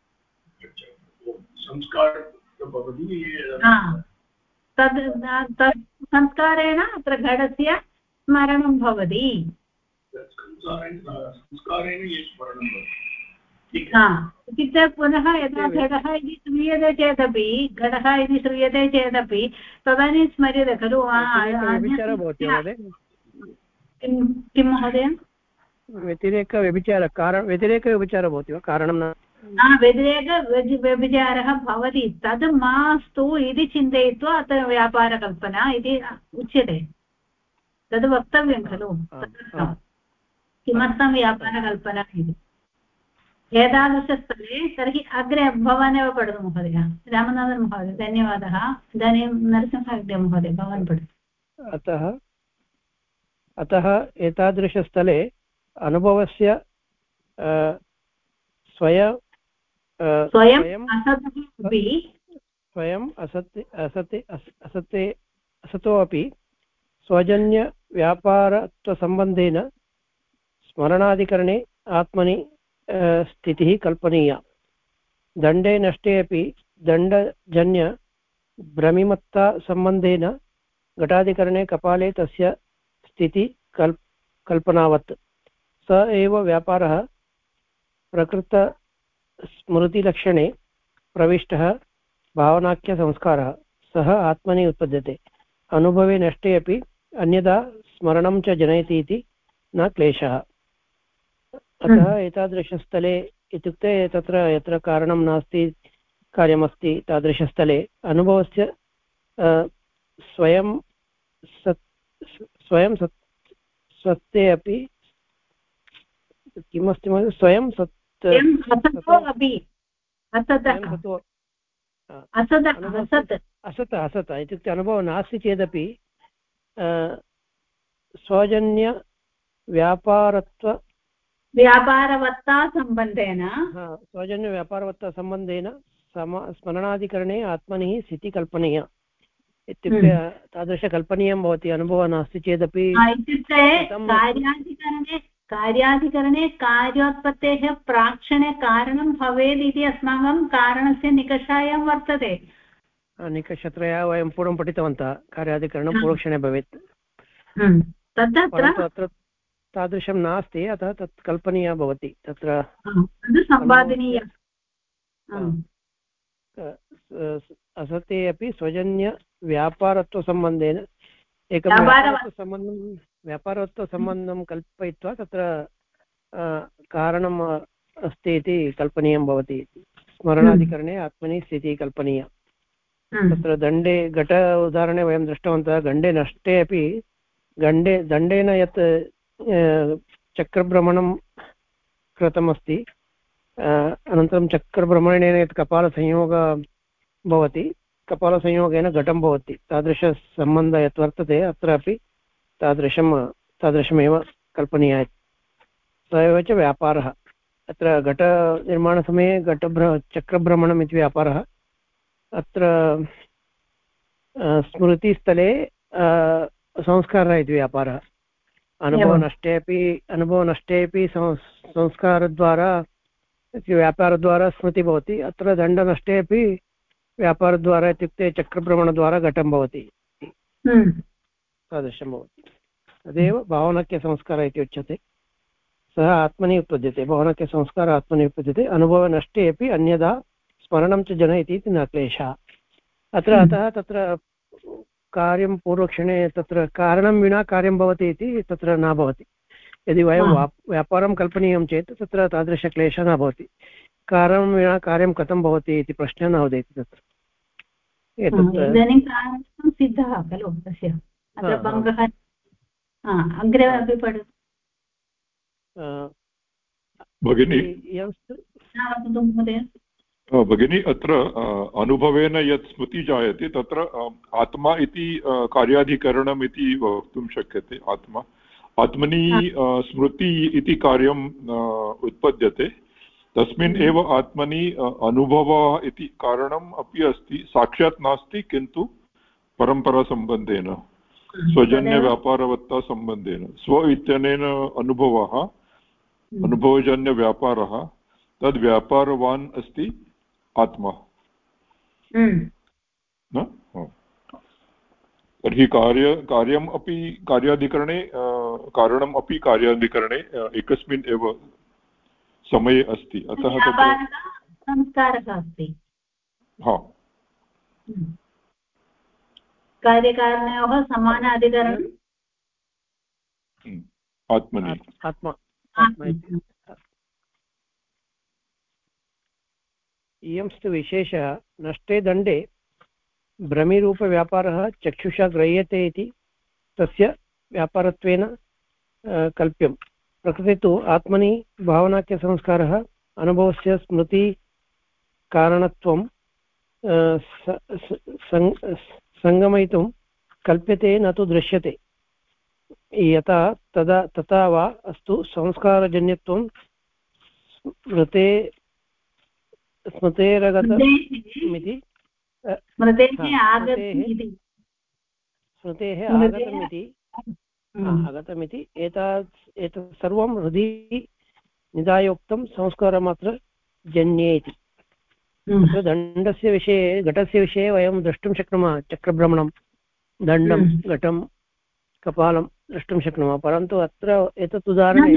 तद् संस्कारेण अत्र घटस्य स्मरणं भवति इत्युक्ते पुनः यदा घटः इति श्रूयते चेदपि घटः इति श्रूयते चेदपि तदानीं स्मर्यते खलु किं महोदय व्यतिरेकव्यभिचारः भवति वा कारणं न व्यतिरेकव्यभिचारः भवति तद् मास्तु इति चिन्तयित्वा अत्र व्यापारकल्पना इति उच्यते तद् वक्तव्यं खलु किमर्थं व्यापारकल्पना इति एतादृशस्थले तर्हि अग्रे भवानेव पठतु महोदय रामनाथन् महोदय धन्यवादः इदानीं नरसिंहहेगडे महोदय भवान् पठतु अतः एतादृशस्थले अनुभवस्य स्वयं असतोऽपि स्वजन्यव्यापारत्वसम्बन्धेन स्मरणाधिकरणे आत्मनि स्थितिः कल्पनीया दण्डे नष्टे अपि दण्डजन्यभ्रमिमत्तासम्बन्धेन घटाधिकरणे कपाले तस्य स्थिति कल्पनावत् स एव व्यापारः प्रकृतस्मृतिलक्षणे प्रविष्टः भावनाख्यसंस्कारः सः आत्मनि उत्पद्यते अनुभवे नष्टे अपि अन्यथा स्मरणं च जनयति इति न क्लेशः अतः एतादृशस्थले इत्युक्ते तत्र यत्र कारणं नास्ति कार्यमस्ति तादृशस्थले अनुभवस्य स्वयं सत्ते अपि किमस्ति महोदय स्वयं असत् इत्युक्ते अनुभवः नास्ति चेदपि स्वजन्यव्यापारवत्तासम्बन्धेन स्मरणाधिकरणे आत्मनिः स्थितिः कल्पनीया इत्युक्ते तादृशकल्पनीयं भवति अनुभवः नास्ति चेदपि इत्युक्ते कार्याधिकरणे कार्योत्पत्तेः प्राक्षणे कारणं भवेत् इति अस्माकं कारणस्य निकषायां वर्तते निकषत्रया वयं पूर्वं पठितवन्तः कार्याधिकरणं पूर्वक्षणे भवेत् परन्तु अत्र तादृशं नास्ति अतः तत् कल्पनीया भवति तत्र सम्पादनीय असते अपि स्वजन्यव्यापारत्वसम्बन्धेन एकं व्यापारत्वसम्बन्धं कल्पयित्वा तत्र कारणम् अस्ति इति कल्पनीयं भवति स्मरणाधिकरणे आत्मनि स्थितिः कल्पनीया तत्र दण्डे घट उदाहरणे वयं दृष्टवन्तः गण्डे नष्टे अपि दण्डेन यत् चक्रभ्रमणं कृतमस्ति अनन्तरं चक्रभ्रमणेन यत् कपालसंयोगः भवति कपालसंयोगेन घटं भवति तादृशसम्बन्धः यत् वर्तते अत्रापि तादृशमेव कल्पनीया स एव च व्यापारः अत्र घटनिर्माणसमये चक्रभ्रमणम् इति व्यापारः, अत्र स्मृतिस्थले संस्कारः इति व्यापारः। अनुभवनष्टे अपि संस्कारद्वारा व्यापारद्वारा स्मृतिः भवति। अत्र दण्डनष्टे अपि व्यापारद्वारा इत्युक्ते चक्रभ्रमणद्वारा घटं भवति, तादृशं भवति। तदेव भावनाख्यसंस्कारः इति उच्यते। सः आत्मनि उत्पद्यते, भावनाख्यसंस्कारः आत्मनि उत्पद्यते। अनुभवनष्टे अपि अन्यथा स्मरणं च जनयति इति न क्लेशः अत्र। अतः तत्र कार्यं पूर्वक्षणे तत्र कारणं विना कार्यं भवति इति तत्र न भवति। यदि वयं व्यापारं कल्पनीयं चेत् तत्र तादृशक्लेशः न भवति। कारणं विना कार्यं कथं भवति इति प्रश्नः न उदेति तत्र। इदानीं कारणं सिद्धः खलु तस्य, अत्र भङ्गः अग्रे अपि पठतु भगिनी। वदतु महोदय। भगिनी, अत्र अनुभवेन यत् स्मृतिः जायते तत्र आत्मा इति कार्याधिकरणम् इति वक्तुं शक्यते। आत्मनि स्मृति इति कार्यम् उत्पद्यते। तस्मिन् एव आत्मनि अनुभवः इति कारणम् अपि अस्ति, साक्षात् नास्ति किन्तु परम्परासम्बन्धेन, स्वजन्यव्यापारवत्तासम्बन्धेन। स्व इत्यनेन अनुभवः, अनुभवजन्यव्यापारः, तद् व्यापारवान् अस्ति आत्मा न। तर्हि कार्यम् अपि कार्याधिकरणे, कारणम् अपि कार्याधिकरणे एकस्मिन् एव समये अस्ति। अतः तत्र संस्कारः अस्ति। कार्यकारणयोः समानाधिकरणम् आत्मनि। इयंस्तु विशेषः नष्टे दण्डे भ्रमिरूपव्यापारः चक्षुषा गृह्यते इति तस्य व्यापारत्वेन कल्प्यं। प्रकृते तु आत्मनि भावनाख्यसंस्कारः अनुभवस्य स्मृतिकारणत्वं सङ्गमयितुं कल्प्यते न तु दृश्यते। यथा तथा वा अस्तु संस्कारजन्यत्वं स्मृतेरगतमिति स्मृतेः आगतमिति एतत् सर्वं हृदि निधायोक्तं संस्कारमात्रजन्ये इति। तत्र दण्डस्य विषये, घटस्य विषये वयं द्रष्टुं शक्नुमः। चक्रभ्रमणं, दण्डं, घटं, कपालं द्रष्टुं शक्नुमः। परन्तु अत्र एतत् उदाहरणे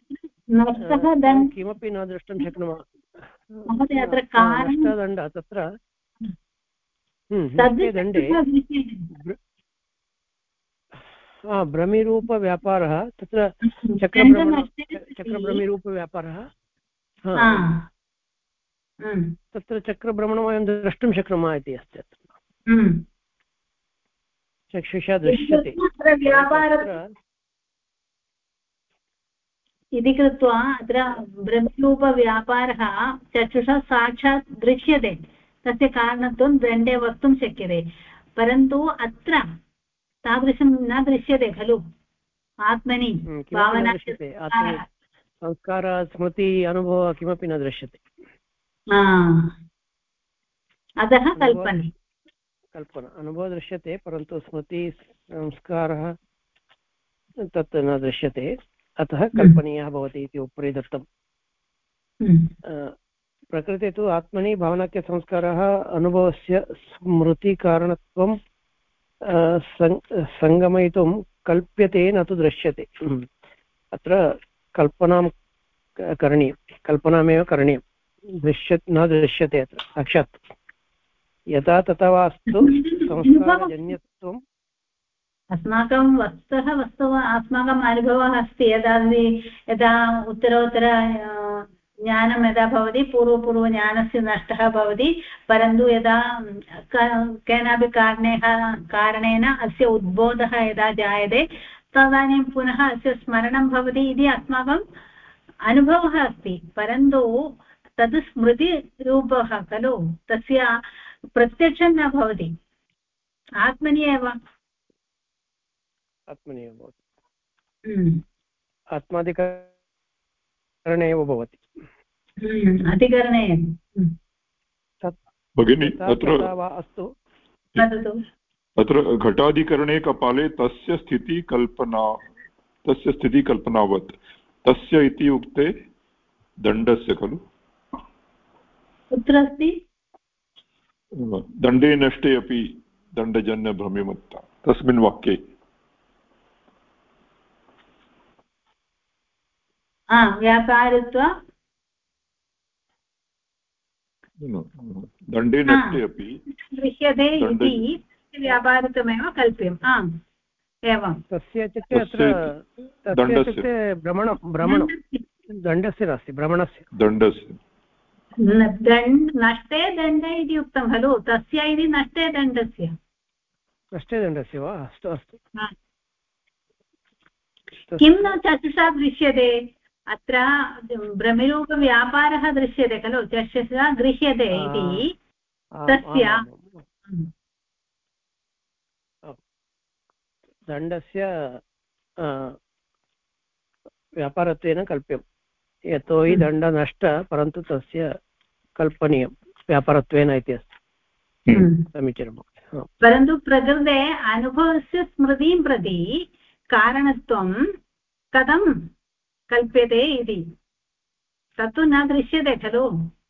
किमपि न द्रष्टुं शक्नुमः। नष्टदण्ड तत्र दण्डे भ्रमिरूपव्यापारः, तत्र चक्रभ्रमिरूपव्यापारः, तत्र चक्रभ्रमणं वयं द्रष्टुं शक्नुमः इति अस्ति। चक्षुषा दृश्यते इति कृत्वा अत्र भ्रमिरूपव्यापारः चक्षुषा साक्षात् दृश्यते, तस्य कारणत्वं दण्डे वक्तुं शक्यते। परन्तु अत्र तादृशं न दृश्यते खलु। आत्मनि भावना, संस्कार, स्मृति, अनुभवः किमपि न दृश्यते। अतः कल्पना अनुभवः दृश्यते, परन्तु स्मृति, संस्कारः तत् न दृश्यते। अतः कल्पनीयः भवति इति उपरि दत्तम्। प्रकृते तु आत्मनि भावनाख्यसंस्कारः अनुभवस्य स्मृतिकारणत्वं सङ्गमयितुं कल्प्यते न तु दृश्यते। अत्र कल्पनां करणीयं, कल्पनामेव करणीयं, न दृश्यते अत्र साक्षात्। यथा तथा वा अस्तु संस्कारजन्यत्वम् अस्माकं वस्तुतः अस्माकम् अनुभवः अस्ति। यदा उत्तरोत्तर ज्ञानं यदा भवति, पूर्वज्ञानस्य नष्टः भवति, परन्तु यदा केनापि कारणेन अस्य उद्बोधः यदा जायते तदानीं पुनः अस्य स्मरणं भवति इति अस्माकम् अनुभवः अस्ति। परन्तु तद् स्मृतिरूपः खलु, तस्य प्रत्यक्षं न भवति, आत्मनि एव भवति, आत्माधिकरणे एव भवति। अधिकरणे भगिनी अत्र अस्तु अत्र घटाधिकरणे कपाले तस्य स्थितिकल्पनावत् तस्य इति उक्ते दण्डस्य खलु कुत्र अस्ति दण्डे नष्टे अपि दण्डजन्यभ्रमिमत्ता तस्मिन् वाक्ये व्यापारत्व दण्डे नष्टे अपि दृश्यते इति व्यापारत्वमेव कल्प्यम् एवं तस्य इत्युक्ते अत्र तस्य इत्युक्ते भ्रमणं दण्डस्य नास्ति भ्रमणस्य दण्डस्य नष्टे दण्ड इति उक्तं खलु तस्य इति नष्टे दण्डस्य वा अस्तु अस्तु किं न चक्षुषा दृश्यते अत्र भ्रमिरूपव्यापारः दृश्यते खलु चक्षुषा दृश्यते इति तस्य दण्डस्य व्यापारत्वेन कल्प्यं यतोहि दण्ड नष्ट परन्तु तस्य कल्पनीयं व्यापारत्वेन इति अस्ति समीचीनं परन्तु प्रकृते अनुभवस्य स्मृतिं प्रति कारणत्वं कथं कल्प्यते इति तत्तु न दृश्यते खलु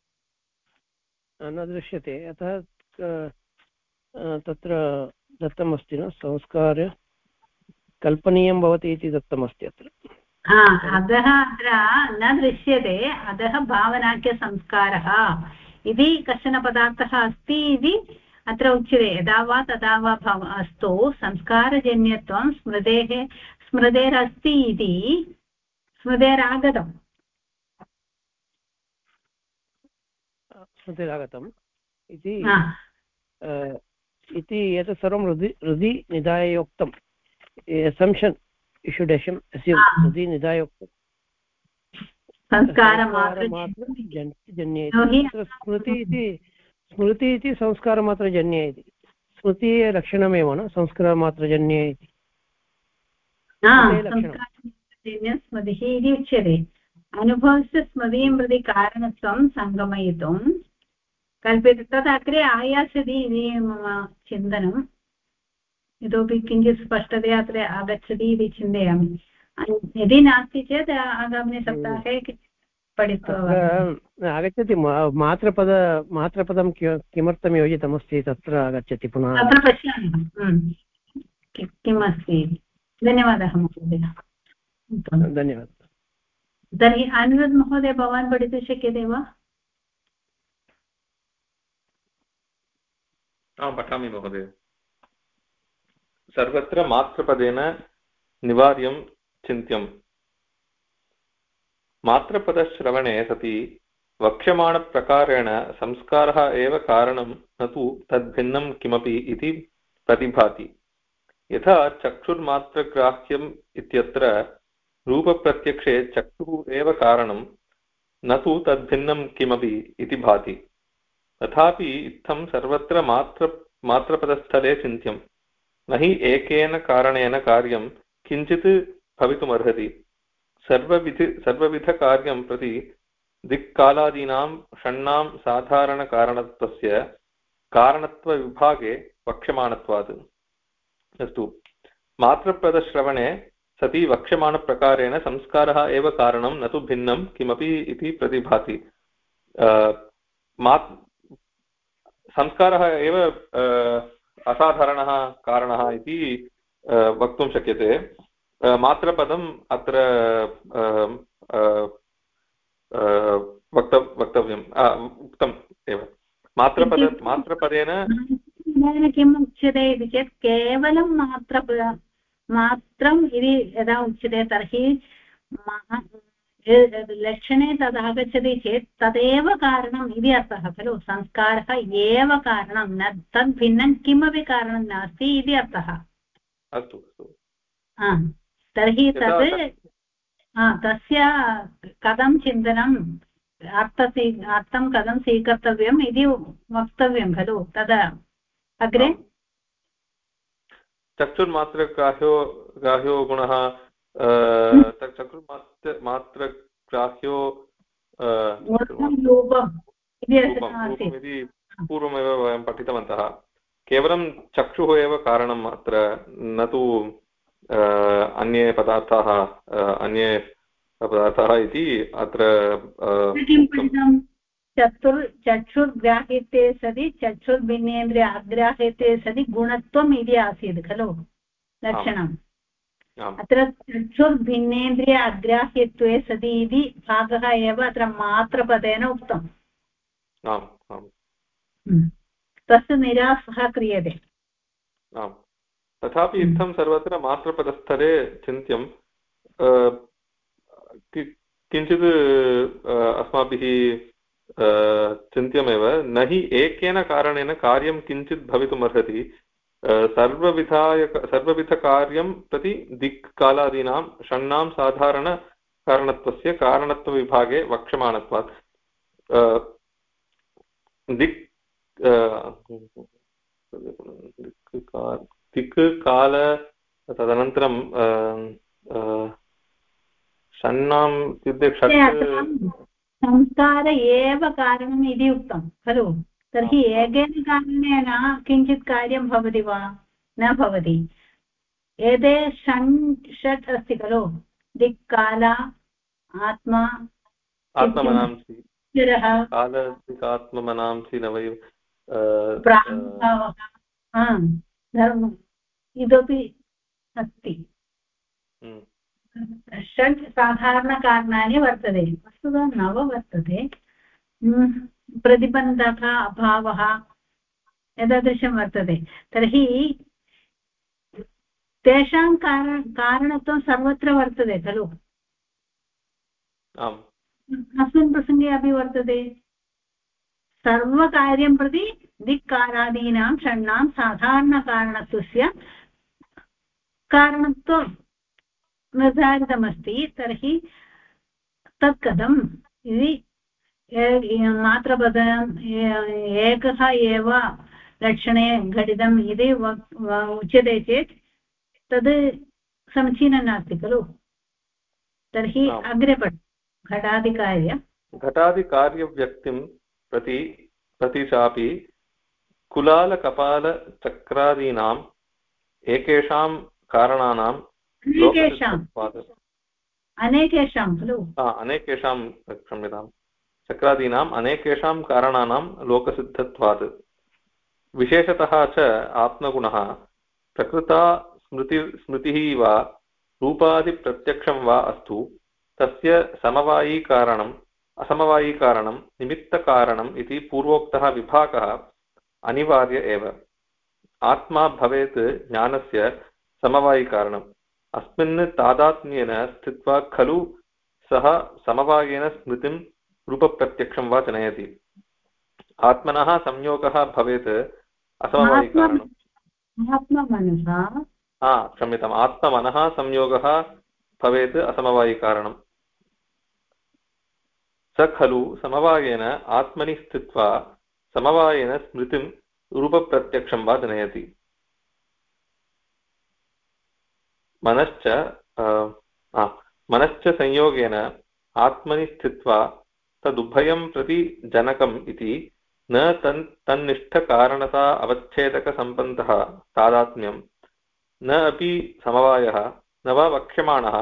न दृश्यते अतः तत्र दत्तमस्ति न संस्कारे कल्पनीयं भवति इति दत्तमस्ति अत्र अतः अत्र न दृश्यते अतः भावनाख्यसंस्कारः इति कश्चन पदार्थः अस्ति इति अत्र उच्यते यदा वा तदा वा अस्तु संस्कारजन्यत्वं स्मृतेरस्ति इति स्मृतिरागतम् इति एतत् सर्वं हृदि निधायोक्तम् assumption you should assume हृदि निधायोक्तं स्मृति इति संस्कारमात्रजन्ये इति स्मृति लक्षणमेव न संस्कारमात्रजन्ये इति स्मृतिः इति उच्यते अनुभवस्य स्मृतिं प्रति कारणत्वं सङ्गमयितुं कल्प्यते तत् अग्रे आयास्यति इति मम चिन्तनम् इतोपि किञ्चित् स्पष्टतया अत्र आगच्छति इति चिन्तयामि यदि नास्ति चेत् आगामिनि सप्ताहे पठित्वा आगच्छति मात्रपदं किमर्थं योजितमस्ति तत्र आगच्छति पुनः तत्र पश्यामि किम् अस्ति धन्यवादः महोदय धन्यवादः तर्हि अनिरुद्ध महोदय भवान् पठितुं शक्यते वा पठामि महोदय सर्वत्र मात्रपदेन निवार्यं चिन्त्यम् मात्रपदश्रवणे सति वक्ष्यमाणप्रकारेण संस्कारः एव कारणं न तु तद्भिन्नं किमपि इति प्रतिभाति यथा चक्षुर्मात्रग्राह्यम् इत्यत्र रूपप्रत्यक्षे चक्षुः एव कारणं न तु तद्भिन्नं किमपि इति भाति तथापि इत्थं सर्वत्र मात्रपदस्थले चिन्त्यम् न हि एकेन कारणेन कार्यं किञ्चित् भवितुमर्हति सर्वविधकार्यं प्रति दिक्कालादीनां षण्णां साधारणकारणत्वस्य कारणत्वविभागे वक्ष्यमाणत्वात् अस्तु मात्रपदश्रवणे सति वक्ष्यमाणप्रकारेण संस्कारः एव कारणं न तु भिन्नं किमपि इति प्रतिभाति संस्कारः एव असाधारणः कारणः इति वक्तुं शक्यते मात्रपदम् अत्र वक्तव्यम् उक्तम् एव मात्रपदेन किम् उच्यते इति चेत् केवलं मात्रम् इति यदा उच्यते तर्हि लक्षणे तदागच्छति चेत् तदेव कारणम् इति अर्थः खलु संस्कारः एव कारणं न तद्भिन्नं किमपि कारणं नास्ति इति अर्थः अस्तु तर्हि तत् तस्य कथं चिन्तनम् अर्थं कथं स्वीकर्तव्यम् इति वक्तव्यं खलु तदा अग्रे चक्षुर्मात्रग्राह्यो गुणः चक्षुर्मात्रग्राह्यो रूपमिति पूर्वमेव वयं पठितवन्तः। केवलं चक्षुः एव कारणम् अत्र, न तु अन्ये पदार्थाः इति अत्र चक्षुर्ग्राह्यते सति चक्षुर्भिन्नेन्द्रिय अग्राह्यते सति गुणत्वम् इति आसीत् खलु लक्षणम्। अत्र चक्षुर्भिन्नेन्द्रिय अग्राह्यत्वे सति इति भागः एव अत्र मात्रपदेन उक्तम्। तस्य निरासः क्रियते। तथापि इत्थं सर्वत्र मात्रपदस्थले चिन्त्यं किञ्चित् अस्माभिः चिन्त्यमेव, न हि एकेन कारणेन कार्यं किञ्चित् भवितुमर्हति। सर्वविधकार्यं प्रति दिक् कालादीनां षण्णां साधारणकारणत्वस्य कारणत्वविभागे वक्ष्यमाणत्वात्। दिक् काल तदनन्तरं षण्णाम् इत्युक्ते षट् संस्कार एव कारणम् इति उक्तं खलु। तर्हि एकेन कारणेन किञ्चित् कार्यं भवति वा? न भवति। एते षट् अस्ति खलु, दिक्काल आत्मा आत्ममनांसि कालत्ममनांसि न वै धर्मम् इतोपि अस्ति। षट् साधारणकारणानि वर्तते, वस्तुतः नव वर्तते। प्रतिबन्धः अभावः एतादृशं वर्तते। तर्हि तेषां कारणत्वं सर्वत्र वर्तते खलु। अस्मिन् प्रसङ्गे अपि वर्तते। सर्वकार्यं प्रति दिक्कालादीनां षण्णां साधारणकारणत्वस्य कारणत्वं निर्धारितमस्ति। तर्हि तत् कथम् इति मात्रपदम् एकः एव लक्षणे घटितम् इति उच्यते चेत् तद् समीचीनं नास्ति खलु। तर्हि अग्रे घटादिकार्यव्यक्तिं प्रति चापि कुलालकपालचक्रादीनाम् एकेषां कारणानां अनेकेषां खलु क्षम्यतां चक्रादीनाम् अनेकेषां कारणानां लोकसिद्धत्वात्। विशेषतः च आत्मगुणः प्रकृता स्मृतिः वा रूपादिप्रत्यक्षं वा अस्तु तस्य समवायीकारणम् असमवायीकारणं निमित्तकारणम् इति पूर्वोक्तः विभागः अनिवार्य एव। आत्मा भवेत् ज्ञानस्य समवायीकारणम्। अस्मिन् तादात्म्येन स्थित्वा खलु सः समवायेन स्मृतिं रूपप्रत्यक्षं वा जनयति। आत्मनः संयोगः भवेत् असमवायिकारणम्। क्षम्यताम्, आत्मनः संयोगः भवेत् असमवायिकारणम्। स खलु समवायेन आत्मनि स्थित्वा समवायेन स्मृतिं रूपप्रत्यक्षं वा जनयति। मनश्च संयोगेन आत्मनि स्थित्वा तदुभयं प्रति जनकम् इति न तन्निष्ठकारणता अवच्छेदकसम्बन्धः तादात्म्यं न अपि समवायः न वा वक्ष्यमाणः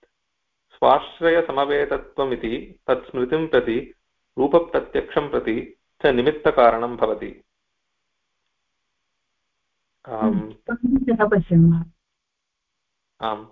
स्वाश्रयसमवेतत्वमिति तत्स्मृतिं प्रति रूपप्रत्यक्षं प्रति च निमित्तकारणं भवति। आम्,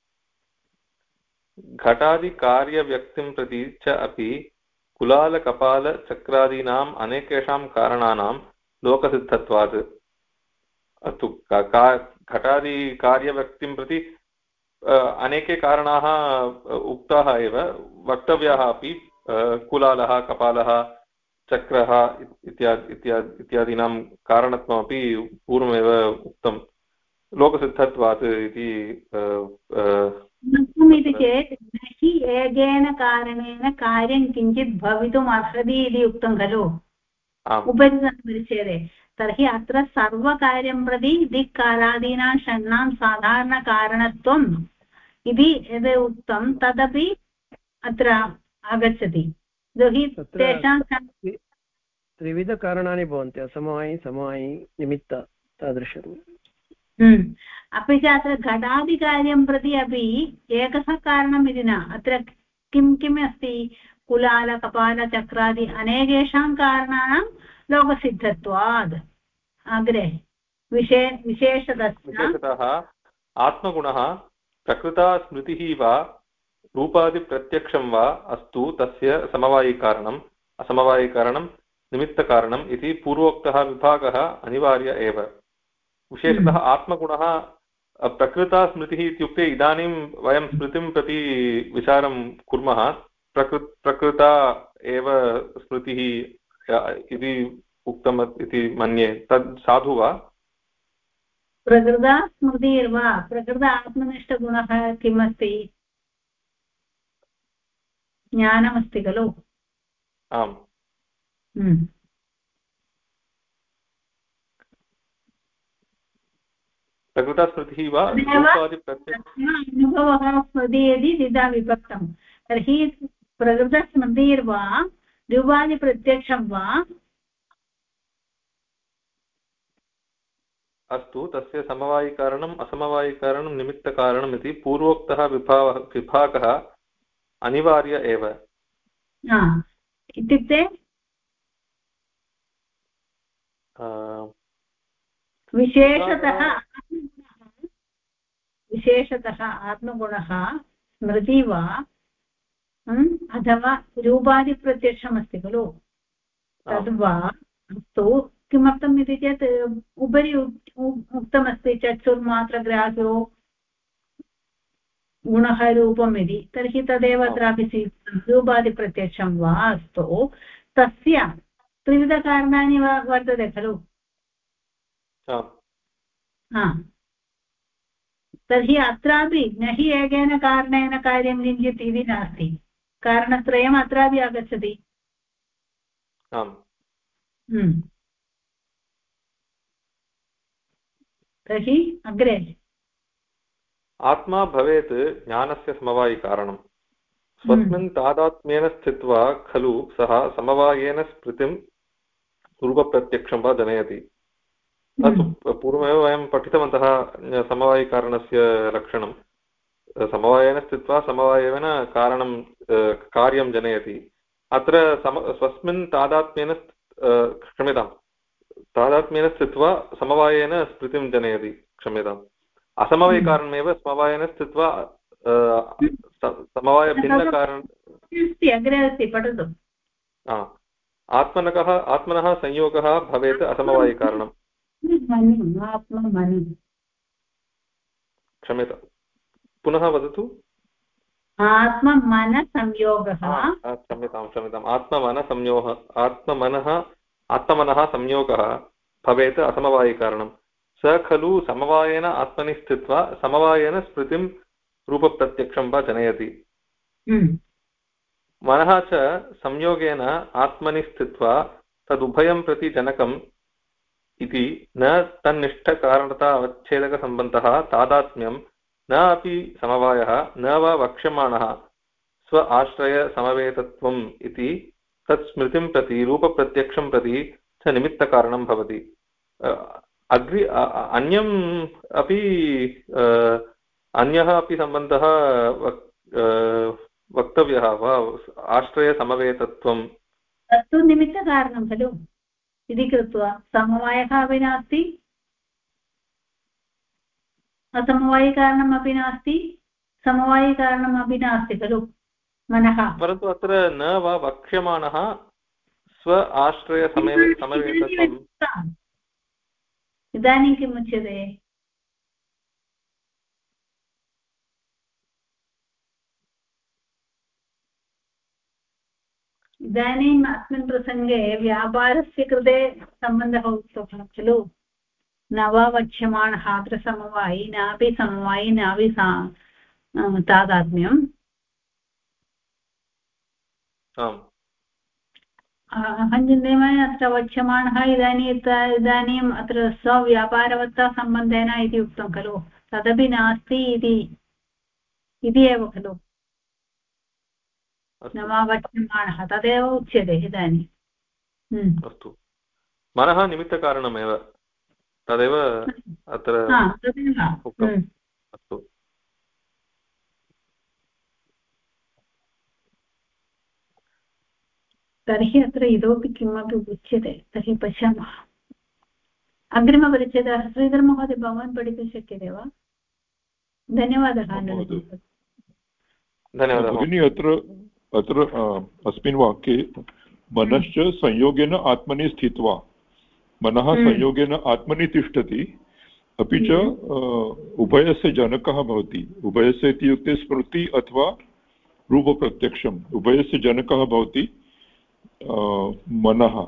घटादिकार्यव्यक्तिं प्रति च अपि कुलालकपालचक्रादीनाम् अनेकेषां कारणानां लोकसिद्धत्वात्। अस्तु, घटादिकार्यव्यक्तिं प्रति अनेके कारणाः उक्ताः एव, वक्तव्याः अपि। कुलालः, कपालः, चक्रः इत्यादीनां कारणत्वमपि पूर्वमेव उक्तं। लोकसिद्धत्वात् इति चेत् न हि एकेन कारणेन कार्यं किञ्चित् भवितुम् अर्हति इति उक्तं खलु उपरितनपरिच्छेदे। तर्हि अत्र सर्वकार्यं प्रति दिक्कालादीनां षण्णां साधारणकारणत्वम् इति यद् उक्तं तदपि अत्र आगच्छति। तेषां त्रिविधकारणानि भवन्ति असमवायि समवायि निमित्त तादृशम् अपि च अत्र घटादिकार्यं प्रति अपि एकः कारणम् इति न अत्र किं किम् अस्ति कुलाल कपाल चक्रादि अनेकेषां कारणानां लोकसिद्धत्वात् अग्रे विशेषतः आत्मगुणः प्रकृता स्मृतिः वा रूपादिप्रत्यक्षं वा अस्तु तस्य समवायिकारणम् असमवायिकारणं निमित्तकारणम् इति पूर्वोक्तः विभागः अनिवार्य एव विशेषतः आत्मगुणः प्रकृता स्मृतिः इत्युक्ते इदानीं वयं स्मृतिं प्रति विचारं कुर्मः प्रकृता एव स्मृतिः इति उक्तम् इति मन्ये तद् साधु वा प्रकृता स्मृतिर्वा प्रकृत आत्मनिष्ठगुणः किम् अस्ति ज्ञानमस्ति खलु आम् प्रकृता स्मृतिः वा अनुभवः स्मृतिः यदि द्विधा विभक्तं तर्हि प्रकृतस्मृतिर्वा रूपादिप्रत्यक्षं वा अस्तु तस्य समवायिकारणम् असमवायिकारणं निमित्तकारणम् इति पूर्वोक्तः विभागः अनिवार्य एव इत्युक्ते विशेषतः आत्मगुणः स्मृति वा अथवा रूपादिप्रत्यक्षमस्ति खलु तद्वा अस्तु किमर्थम् इति चेत् उपरि उक्तमस्ति चक्षुर्मात्रग्राह्यो गुणः रूपम् इति तर्हि तदेव अत्रापि रूपादिप्रत्यक्षं वा अस्तु तस्य त्रिविधकारणानि वर्तते खलु तर्हि अत्रापि न हि एकेन कारणेन कार्यं किञ्चित् इति नास्ति कारणत्रयम् अत्रापि आगच्छति तर्हि अग्रे आत्मा भवेत् ज्ञानस्य समवायिकारणं स्वस्मिन् तादात्म्येन स्थित्वा खलु सः समवायेन स्मृतिं रूपप्रत्यक्षं वा जनयति अस्तु पूर्वमेव वयं पठितवन्तः समवायिकारणस्य लक्षणं समवायेन स्थित्वा समवायेन कारणं कार्यं जनयति अत्र स्वस्मिन् तादात्म्येन क्षम्यतां तादात्म्येन स्थित्वा समवायेन स्मृतिं जनयति क्षम्यताम् असमवायिकारणमेव समवायेन स्थित्वा समवायभिन्नकारणम् अग्रे अस्ति पठतु आत्मनः संयोगः भवेत् असमवायिकारणम् क्षम्यतां पुनः वदतु आत्ममनसंयोगः क्षम्यताम् आत्मनः संयोगः भवेत् असमवायिकारणं स खलु समवायेन आत्मनि स्थित्वा समवायेन स्मृतिं रूपप्रत्यक्षं वा जनयति मनः च संयोगेन आत्मनि स्थित्वा तदुभयं प्रति जनकम् इति न तन्निष्ठकारणता अवच्छेदकसम्बन्धः तादात्म्यं न अपि समवायः न वा वक्ष्यमाणः स्व आश्रयसमवेतत्वम् इति तत् स्मृतिं प्रति रूपप्रत्यक्षं प्रति च निमित्तकारणं भवति अन्यः अपि सम्बन्धः वक्तव्यः वा आश्रयसमवेतत्वं तत्तु निमित्तकारणं खलु इति कृत्वा समवायः अपि नास्ति असमवायिकारणमपि नास्ति समवायिकारणमपि नास्ति खलु मनः परन्तु अत्र न वा वक्ष्यमाणः स्व आश्रयसमवेतत्वम् इदानीं किम् उच्यते इदानीम् अस्मिन् प्रसङ्गे व्यापारस्य कृते सम्बन्धः उक्तः खलु न वा वक्ष्यमाणः अत्र समवायि नापि समवायि नापि तादात्म्यम् अहं चिन्तयामि अत्र वक्ष्यमाणः इदानीम् अत्र स्वव्यापारवत्ता सम्बन्धेन इति उक्तं खलु तदपि नास्ति इति एव खलु न वा वक्ष्यमाणः तदेव उच्यते इदानीं। अस्तु, मनः निमित्तकारणमेव तदेव अत्र उक्तम्। अस्तु, तर्हि अत्र इतोपि किमपि उच्यते, तर्हि पश्यामः। अग्रिमपरिच्छेदः श्रीधरमहोदय भवान् पठितुं शक्यते वा? धन्यवादः। भगिनी अत्र अस्मिन् वाक्ये मनश्च संयोगेन आत्मनि स्थित्वा, मनः संयोगेन आत्मनि तिष्ठति, अपि च उभयस्य जनकः भवति। उभयस्य इत्युक्ते स्मृति अथवा रूपप्रत्यक्षम्, उभयस्य जनकः भवति मनः।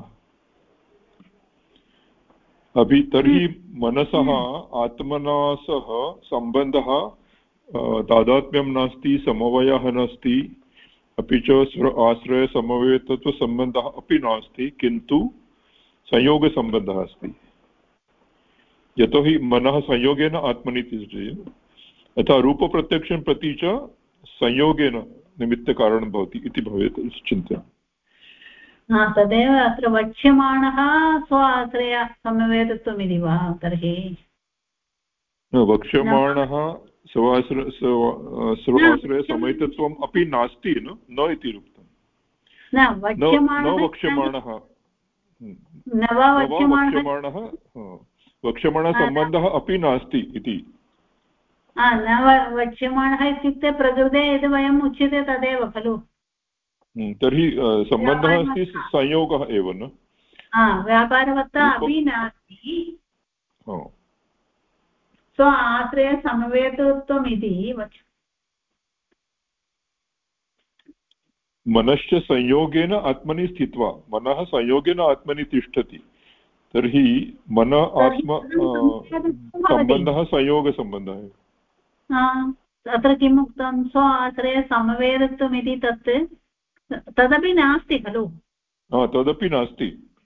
तर्हि मनसः आत्मना सह सम्बन्धः तादात्म्यं नास्ति, समवायः नास्ति, अपि च आश्रयसमवेतत्वसम्बन्धः अपि नास्ति, किन्तु संयोगसम्बन्धः अस्ति। यतोहि मनः संयोगेन आत्मनि तिष्ठति, अतः रूपप्रत्यक्षं प्रति च संयोगेन निमित्तकारणं भवति इति भवेत् चिन्तनम्। तदेव अत्र वक्ष्यमाणः स्व आश्रय समवेतत्वमिति वा? तर्हि वक्ष्यमाणः स्वाश्रयसमवेतत्वम् अपि नास्ति, न इति उक्तं। न वक्ष्यमाणः वक्ष्यमाणसम्बन्धः अपि नास्ति इति। न वक्ष्यमाणः इत्युक्ते प्रकृते यद् वयम् उच्यते तदेव खलु। तर्हि सम्बन्धः अस्ति संयोगः एव, न व्यापारवत्ता अपि नास्ति, स्व आश्रयसमवेतत्वमिति मनश्च संयोगेन आत्मनि स्थित्वा, मनः संयोगेन आत्मनि तिष्ठति, तर्हि मन आत्म सम्बन्धः संयोगसम्बन्धः। अत्र किम् उक्तं? स्व आश्रयसमवेतत्वमिति तदपि नास्ति खलु। तदपि नास्ति,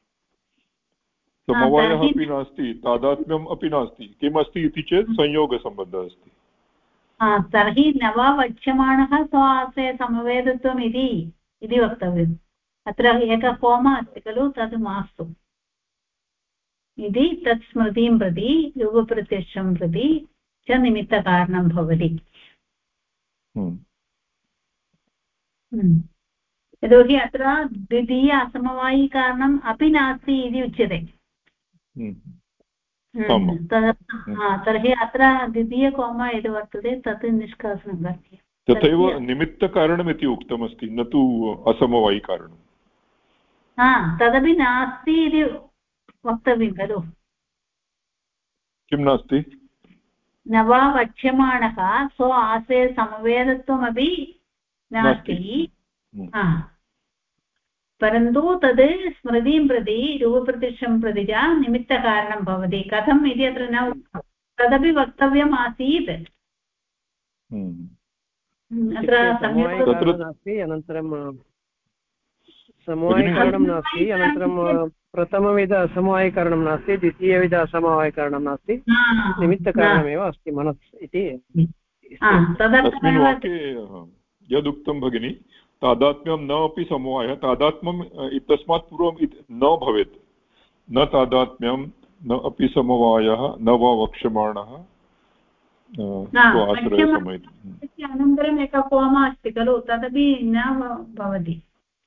समवायः अपि नास्ति, तादात्म्यम् अपि नास्ति। किमस्ति इति चेत् संयोगसम्बन्धः अस्ति। तर्हि न वा वक्ष्यमाणः स्व आश्रयसमवेतत्वम् इति वक्तव्यम्। अत्र एकः कोमा अस्ति खलु, तद् मास्तु इति। तत् स्मृतिं प्रति रूपप्रत्यक्षं प्रति च निमित्तकारणं भवति। यतोहि अत्र द्वितीय असमवायिकारणम् अपि नास्ति इति उच्यते। तर्हि अत्र द्वितीयकोमा यद् वर्तते तत् निष्कासनं करणीयं। तथैव निमित्तकारणमिति उक्तमस्ति, न तु असमवायिकारणं। तदपि नास्ति इति वक्तव्यं खलु। किं नास्ति? न वा वक्ष्यमाणः स्व आश्रयसमवेतत्वमपि नास्ति, परन्तु तद् स्मृतिं प्रति रूपप्रत्यक्षं प्रति च निमित्तकारणं भवति। कथम् इति अत्र न उक्तं, तदपि वक्तव्यम् आसीत्। अत्र नास्ति, अनन्तरं समवायिकारणं नास्ति, अनन्तरं प्रथमविध असमवायिकारणं नास्ति, द्वितीयविध असमवायिकारणं नास्ति, निमित्तकारणमेव अस्ति मनस् इति। तस्मिन् वाक्ये यदुक्तं भगिनी, तादात्म्यं न अपि समवायः, तादात्म्यम् इत्यस्मात् पूर्वं न भवेत्। न तादात्म्यं, न अपि समवायः, न वा वक्ष्यमाणः, अनन्तरम् एकः कोमा अस्ति खलु, तदपि न भवति।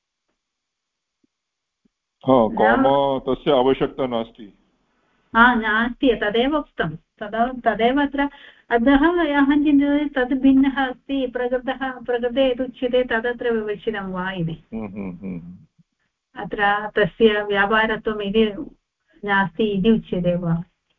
कोमा तस्य आवश्यकता नास्ति। नास्ति, तदेव उक्तं। तदेव अत्र अतः अहं चिन्तयामि तद् भिन्नः अस्ति, प्रकृते यदुच्यते तदत्र विवक्षितं वा इति। अत्र तस्य व्यापारत्वम् इति नास्ति इति उच्यते वा?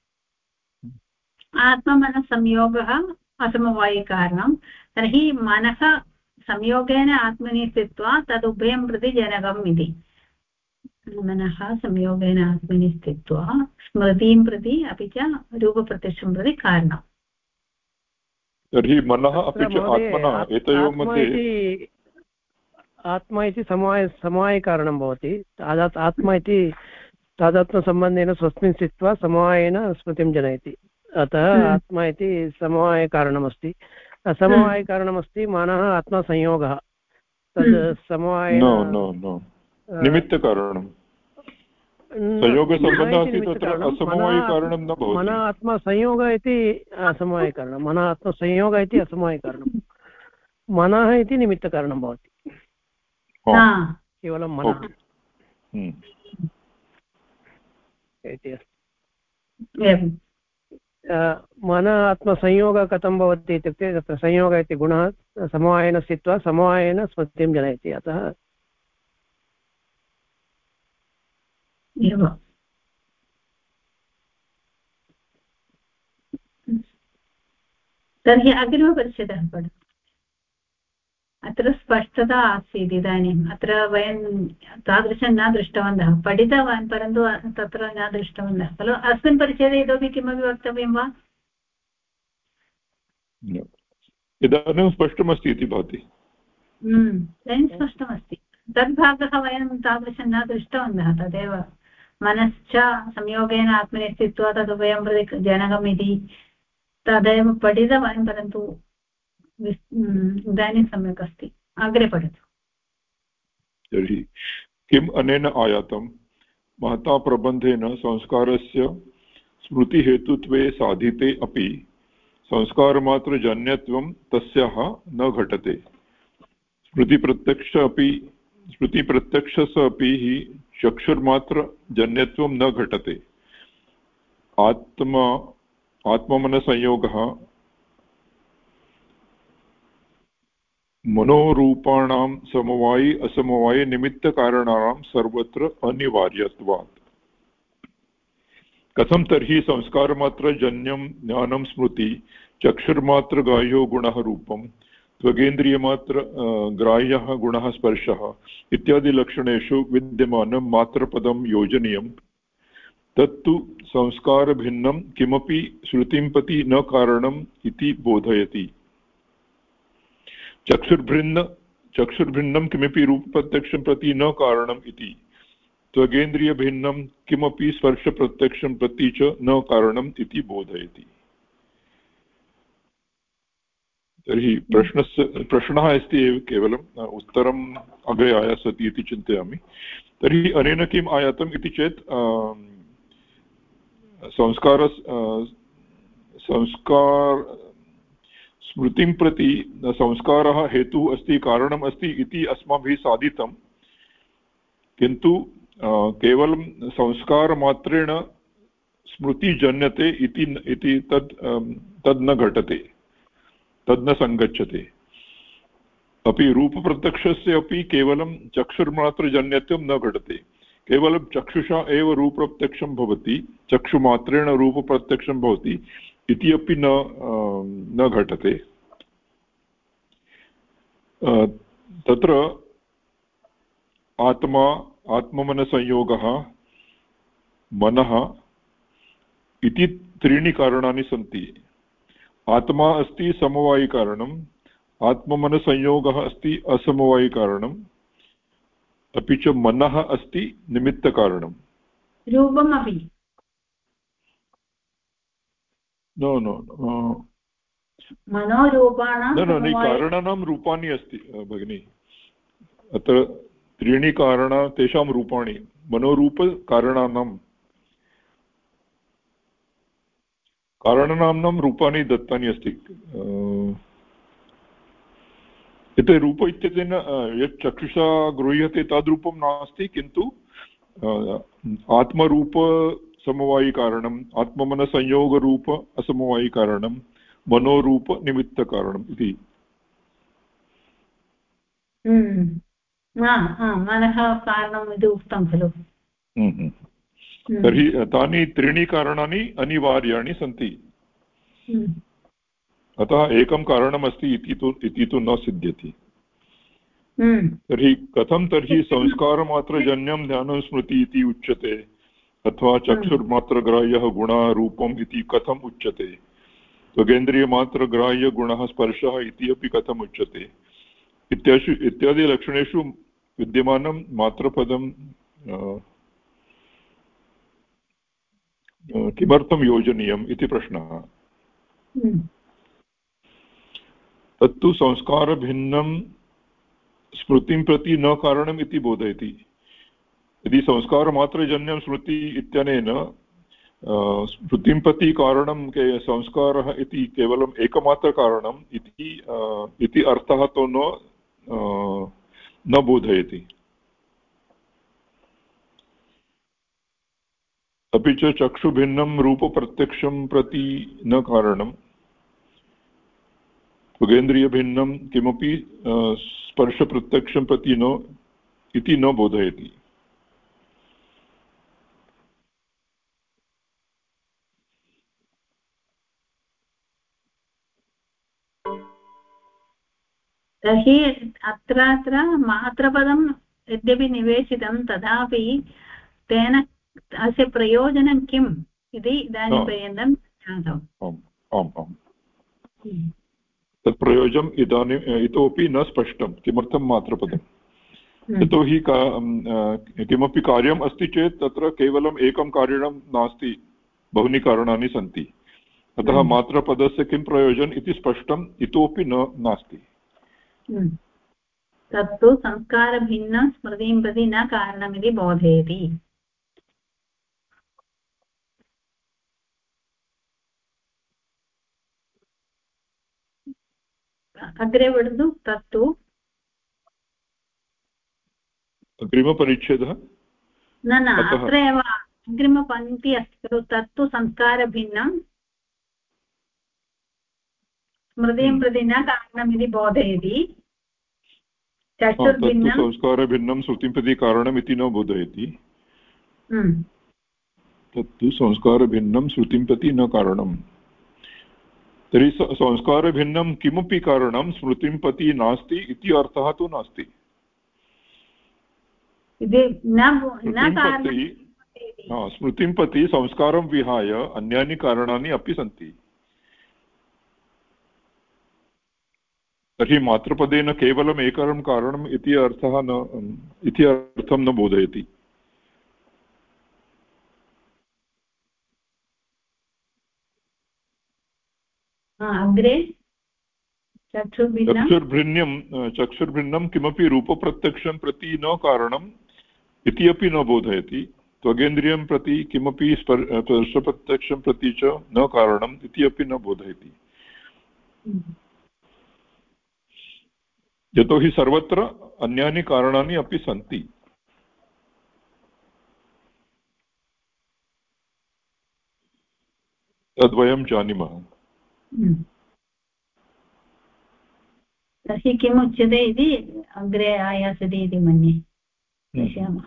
आत्ममनसंयोगः असमवायिकारणं, तर्हि मनः संयोगेन आत्मनि स्थित्वा तदुभयं प्रति जनकम् इति। मनः संयोगेन आत्मनि स्थित्वा स्मृतिं प्रति अपि च रूपप्रत्यक्षं प्रति कारणम्। तर्हि मनः अपि च आत्मनः एतयोः मध्ये आत्मा इति समवायिकारणं भवति। आत्मा इति तादात्म्यसम्बन्धेन स्वस्मिन् स्थित्वा समवायेन स्मृतिं जनयति। अतः आत्मा इति समवायिकारणमस्ति। असमवायिकारणमस्ति मनः आत्मसंयोगः। तद् समवायेन निमित्तकारणं संयोगसम्बन्धः अस्ति तत्र असमवायिकारणं न भवति। मन आत्मसंयोग इति असमवायिकारणं, मन आत्मसंयोग इति असमवायिकारणं, मनः इति निमित्तकारणं भवति, केवलं मनः इति अस्ति। मन आत्मसंयोगः कथं भवति इत्युक्ते तत्र संयोगः इति गुणः समवायेन स्थित्वा समवायेन स्मृतिं जनयति, अतः तर्हि अग्रिमपरिच्छेदः पठतु। अत्र स्पष्टता आसीत्। इदानीम् अत्र वयं तादृशं न दृष्टवन्तः, पठितवान् परन्तु तत्र न दृष्टवन्तः खलु। अस्मिन् परिच्छेदे इतोपि किमपि वक्तव्यं वा? इदानीं स्पष्टमस्ति इति भाति। इदानीं स्पष्टमस्ति। तद्भागः वयं तादृशं न दृष्टवन्तः। तदेव मनश्च संयोगेन आत्मनि स्थित्वा तदुभयं प्रति जनकम् इति तदेव पठितवान्, परन्तु इदानीं सम्यक् अस्ति। अग्रे पठतु। तर्हि किम् अनेन आयातं महता प्रबन्धेन संस्कारस्य स्मृतिहेतुत्वे साधिते अपि संस्कारमात्रजन्यत्वं तस्याः न घटते। स्मृतिप्रत्यक्षस्य अपि हि चक्षुर्मात्रजन्यत्वं न घटते। आत्ममनसंयोगः मनोरूपाणां समवायि असमवायि निमित्तकारणानां सर्वत्र अनिवार्यत्वात्। कथं तर्हि संस्कारमात्रजन्यं ज्ञानं स्मृति चक्षुर्मात्रग्राह्यो गुणः रूपं त्वगेन्द्रियमात्र ग्राह्यः गुणः स्पर्शः इत्यादि लक्षणेषु विद्यमानं मात्रपदं योजनीयं। तत्तु संस्कारभिन्नं किमपि श्रुतिं प्रति न कारणम् इति बोधयति। चक्षुर्भिन्नं किमपि रूपप्रत्यक्षं प्रति न कारणम् इति, त्वगेन्द्रियभिन्नं किमपि स्पर्शप्रत्यक्षं प्रति च न कारणम् इति बोधयति। तर्हि प्रश्नः अस्ति एव, केवलम् उत्तरम् अग्रे आयास्यति इति चिन्तयामि। तर्हि अनेन किम् आयातम् इति चेत् स्मृतिं प्रति संस्कारः हेतुः अस्ति, कारणम् अस्ति इति अस्माभिः साधितं, किन्तु केवलं संस्कारमात्रेण स्मृति जन्यते इति तद् न घटते, तद् न सङ्गच्छते। अपि रूपप्रत्यक्षस्य अपि केवलं चक्षुर्मात्रजन्यत्वं न घटते। केवलं चक्षुषा एव रूपप्रत्यक्षं भवति, चक्षुमात्रेण रूपप्रत्यक्षं भवति इति अपि न घटते। तत्र आत्ममनसंयोगः, मनः इति त्रीणि कारणानि सन्ति। आत्मा अस्ति समवायिकारणम्, आत्ममनसंयोगः अस्ति असमवायिकारणम्, अपि च मनः अस्ति निमित्तकारणम्। रूपमपि मनोरूपाणां कारणानां रूपाणि अस्ति भगिनि। अत्र त्रीणि कारणा, तेषां रूपाणि कारणानां रूपाणि दत्तानि अस्ति। यत् रूप इत्यनेन यत् चक्षुषा गृह्यते तद्रूपं नास्ति, किन्तु आत्मरूपसमवायिकारणम्, आत्ममनसंयोगरूप असमवायिकारणं, मनोरूपनिमित्तकारणम् इति। मनः कारणम् इति उक्तं खलु। तर्हि तानि त्रीणि कारणानि अनिवार्याणि सन्ति। अतः एकं कारणमस्ति इति तु न सिद्ध्यति। तर्हि कथं तर्हि संस्कारमात्रजन्यं ध्यानं स्मृति इति उच्यते, अथवा चक्षुर्मात्रग्राह्यः गुणः रूपम् इति कथम् उच्यते, त्वगेन्द्रियमात्रग्राह्यगुणः स्पर्शः इति अपि कथम् उच्यते इत्यादि लक्षणेषु विद्यमानं मात्रपदं किमर्थं योजनीयम् इति प्रश्नः। तत्तु संस्कारभिन्नं स्मृतिं प्रति न कारणम् इति बोधयति। यदि संस्कारमात्रजन्यं स्मृति इत्यनेन स्मृतिं प्रति कारणं संस्कारः इति केवलम् एकमात्रकारणम् इति अर्थः तु न बोधयति। अपि च चक्षुभिन्नं रूपप्रत्यक्षं प्रति न कारणं, त्वगेन्द्रियभिन्नं किमपि स्पर्शप्रत्यक्षं प्रति न इति न बोधयति। तर्हि अत्र मात्रपदं यद्यपि निवेशितं तथापि तेन अस्य प्रयोजनं किम् इति इदानीं पर्यन्तं ज्ञातम्। आम् आम्, तत् प्रयोजनम् इदानीम् इतोपि न स्पष्टं। किमर्थं मात्रपदं? यतोहि किमपि कार्यम् अस्ति चेत् तत्र केवलम् एकं कारणं नास्ति, बहूनि कारणानि सन्ति। अतः मात्रपदस्य किं प्रयोजनम् इति स्पष्टम् इतोपि नास्ति। तत्तु संस्कारभिन्नं स्मृतिं प्रति न कारणमिति बोधयति। अग्रे वदतु। तत्तु अग्रिमपरिच्छेदः न अत्र एव अग्रिमपङ्क्ति अस्ति खलु। तत्तु संस्कारभिन्नं स्मृतिं प्रति न कारणमिति बोधयति। चक्षुर्भिन्नं संस्कारभिन्नं श्रुतिं प्रति कारणम् इति न बोधयति। तत्तु संस्कारभिन्नं श्रुतिं प्रति न कारणम्। तर्हि संस्कारभिन्नं किमपि कारणं स्मृतिं प्रति नास्ति इति अर्थः तु नास्ति। स्मृतिं प्रति संस्कारं विहाय अन्यानि कारणानि अपि सन्ति। तर्हि मातृपदेन केवलम् एकं कारणम् इति अर्थं न बोधयति। अग्रे चक्षुर्भिन्नं किमपि रूपप्रत्यक्षं प्रति न कारणम् इति अपि न बोधयति। त्वगेन्द्रियं प्रति किमपि स्पर्शप्रत्यक्षं प्रति च न कारणम् इति अपि न बोधयति। यतोहि सर्वत्र अन्यानि कारणानि अपि सन्ति। तद्वयं जानीमः। तर्हि किम् उच्यते इति अग्रे आयास्यति इति मन्ये। पश्यामः।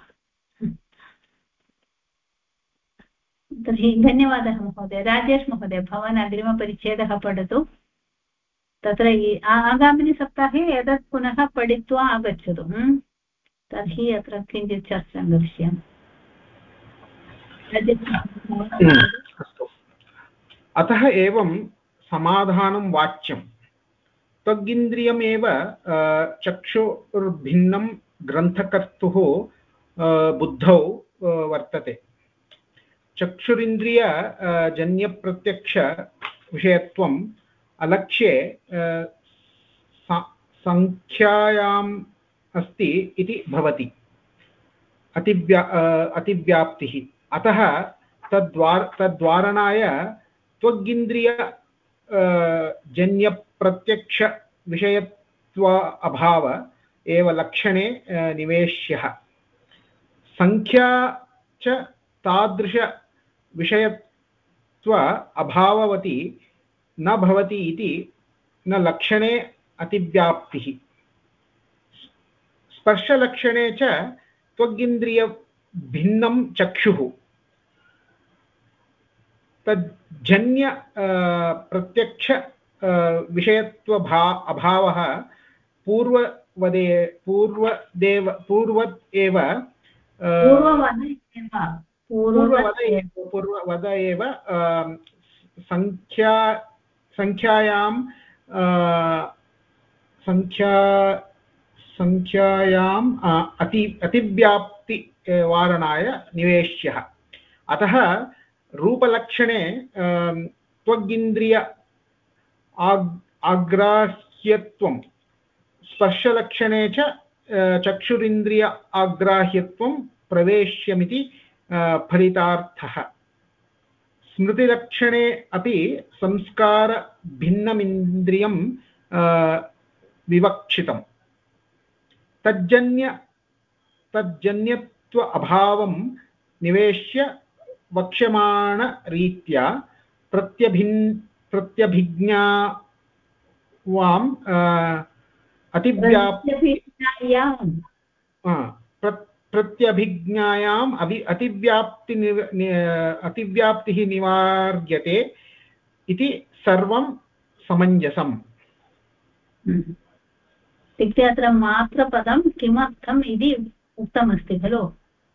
तर्हि धन्यवादः महोदय। राजेश महोदय, भवान् अग्रिमपरिच्छेदः पठतु। तत्र आगामिनि सप्ताहे एतत् पुनः पठित्वा आगच्छतु। तर्हि अत्र किञ्चित् चर्चां करिष्यामः। अतः एवं समाधानं वाच्यं त्वगिन्द्रियमेव चक्षुर्भिन्नं ग्रन्थकर्तुः बुद्धौ वर्तते। चक्षुरिन्द्रिय जन्यप्रत्यक्ष विषयत्वम् अलक्ष्ये संख्यायाम् अस्ति इति भवति अतिव्याप्तिः। अतः तद्वारणाय त्वगिन्द्रिय जन्यप्रत्यक्ष विषयत्व अभाव एव लक्षणे निवेश्यः। संख्या च तादृश विषयत्व अभाववती न भवति इति न लक्षणे अतिव्याप्तिः। स्पर्शलक्षणे च त्वगिन्द्रिय भिन्नं चक्षुः तज्जन्य प्रत्यक्ष विषयत्व अभावः पूर्ववत् एव संख्यायाम् अतिव्याप्ति वारणाय निवेश्यः। अतः रूपलक्षणे त्वगिन्द्रिय आग्राह्यत्वं, स्पर्शलक्षणे च चक्षुरिन्द्रिय आग्राह्यत्वं प्रवेश्यमिति फलितार्थः स्मृतिलक्षणे अपि संस्कारभिन्नमिन्द्रियं विवक्षितम् तज्जन्यत्व अभावं निवेश्य वक्ष्यमाणरीत्या प्रत्यभिज्ञावाम् प्रत्यभिज्ञायाम् अतिव्याप्तिः निवार्यते इति सर्वं समञ्जसम्। इत्युक्ते अत्र मात्रपदं किमर्थम् इति उक्तमस्ति खलु।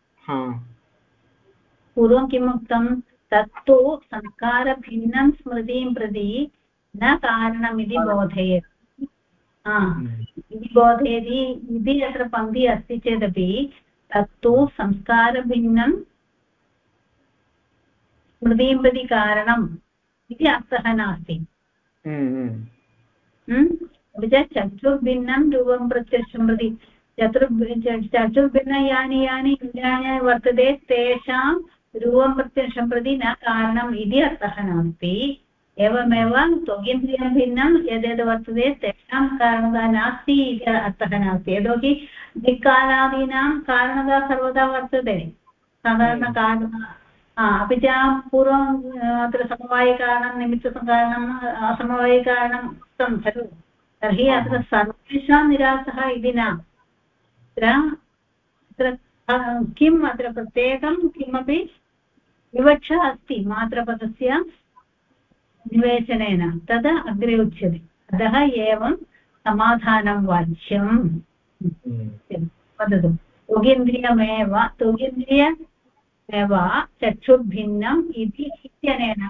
पूर्वं किम् उक्तं तत्तु संस्कारभिन्नं स्मृतिं प्रति न कारणमिति बोधयेत् इति बोधयति इति अत्र पङ्क्ति अस्ति चेदपि तत्तु संस्कारभिन्नं स्मृतिं प्रति कारणम् इति अर्थः नास्ति। अपि च चतुर्भिन्नं रूपं प्रत्यक्षं प्रति चतुर्भिन्न यानि यानि इन्द्रियाणि वर्तते तेषां रूपं प्रत्यक्षं प्रति न कारणम् इति अर्थः नास्ति। एवमेव त्वगिन्द्रियं भिन्नं यद्यद् वर्तते तेषां कारणता नास्ति इति अर्थः नास्ति। यतोहि दिक्कालादीनां कारणता सर्वदा वर्तते साधारणकारणं। अपि च पूर्वम् अत्र समवायिकारणं निमित्तकारणम् असमवायिकारणम् उक्तं खलु। तर्हि अत्र सर्वेषां निरासः इति न। अत्र किम् अत्र प्रत्येकं किमपि विवक्षा अस्ति मात्रपदस्य निवेशनेन तद् अग्रे उच्यते। अतः एवं समाधानं वाच्यं वदतु। त्वगिन्द्रियमेव चक्षुर्भिन्नम् इति इत्यनेन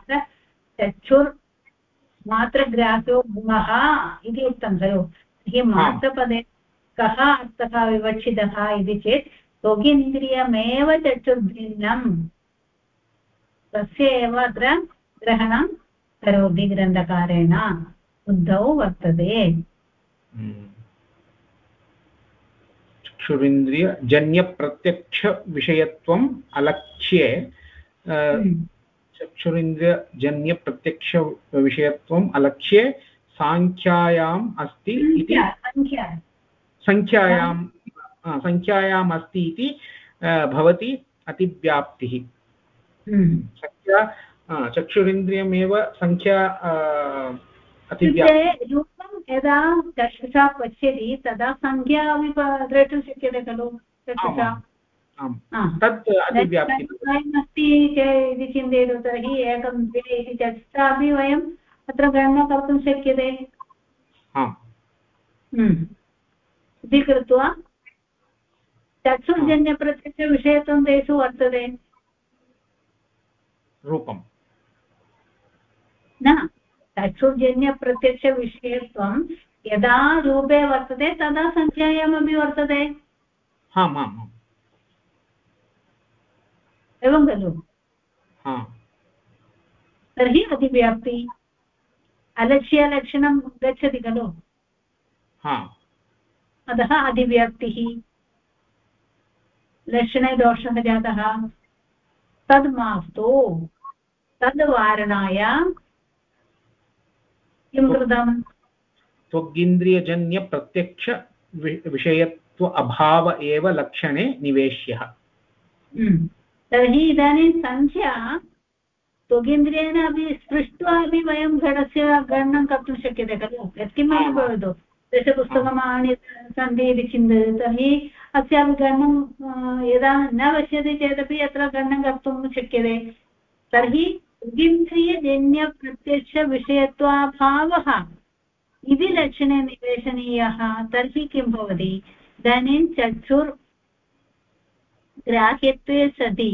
चक्षुर्मात्रग्राह्यो गुणः इति उक्तं खलु। तर्हि मात्रपदे कः अर्थः विवक्षितः इति चेत् त्वगिन्द्रियमेव चक्षुर्भिन्नं तस्य एव अत्र ग्रहणं करोति ग्रन्थकारेण बुद्धौ वर्तते। चक्षुरिन्द्रियजन्यप्रत्यक्षविषयत्वम् अलक्ष्ये चक्षुरिन्द्रियजन्यप्रत्यक्षविषयत्वम् अलक्ष्ये साङ्ख्यायाम् अस्ति इति संख्यायाम् अस्ति इति भवति अतिव्याप्तिः। चक्षुरिन्द्रियमेव संख्या रूपं यदा चक्षुषा पश्यति तदा संख्या अपि द्रष्टुं शक्यते खलु। चक्षुषा तत् अस्ति इति चिन्तयतु तर्हि 1 2 इति चक्षुषा अपि वयम् अत्र गणना कर्तुं शक्यते इति कृत्वा चक्षुर्जन्यप्रत्यक्षविषयत्वं तेषु वर्तते रूपं न। चक्षुर्जन्यप्रत्यक्षविषयत्वं यदा रूपे वर्तते तदा संख्यायामपि वर्तते। एवं खलु। तर्हि अतिव्याप्ति अलक्ष्यलक्षणं गच्छति खलु। अतः अतिव्याप्तिः लक्षणे दोषः जातः तद् मास्तु। तद् वारणाय किं कृतं त्वगिन्द्रियजन्यप्रत्यक्षविषयत्व अभाव एव लक्षणे निवेश्यः। तर्हि इदानीं संख्या त्वगिन्द्रियेण अपि स्पृष्ट्वा अपि वयं घटस्य गणनं कर्तुं शक्यते खलु। यत्किमपि भवतु दशपुस्तकम् सन्ति इति चिन्तयतु तर्हि अस्यापि गणनं यदा न पश्यति चेदपि अत्र गणनं कर्तुं शक्यते। तर्हि त्वगिन्द्रियजन्यप्रत्यक्षविषयत्वाभावः इति लक्षणे निवेशनीयः। तर्हि किं भवति इदानीं चक्षुर्ग्राह्यत्वे सति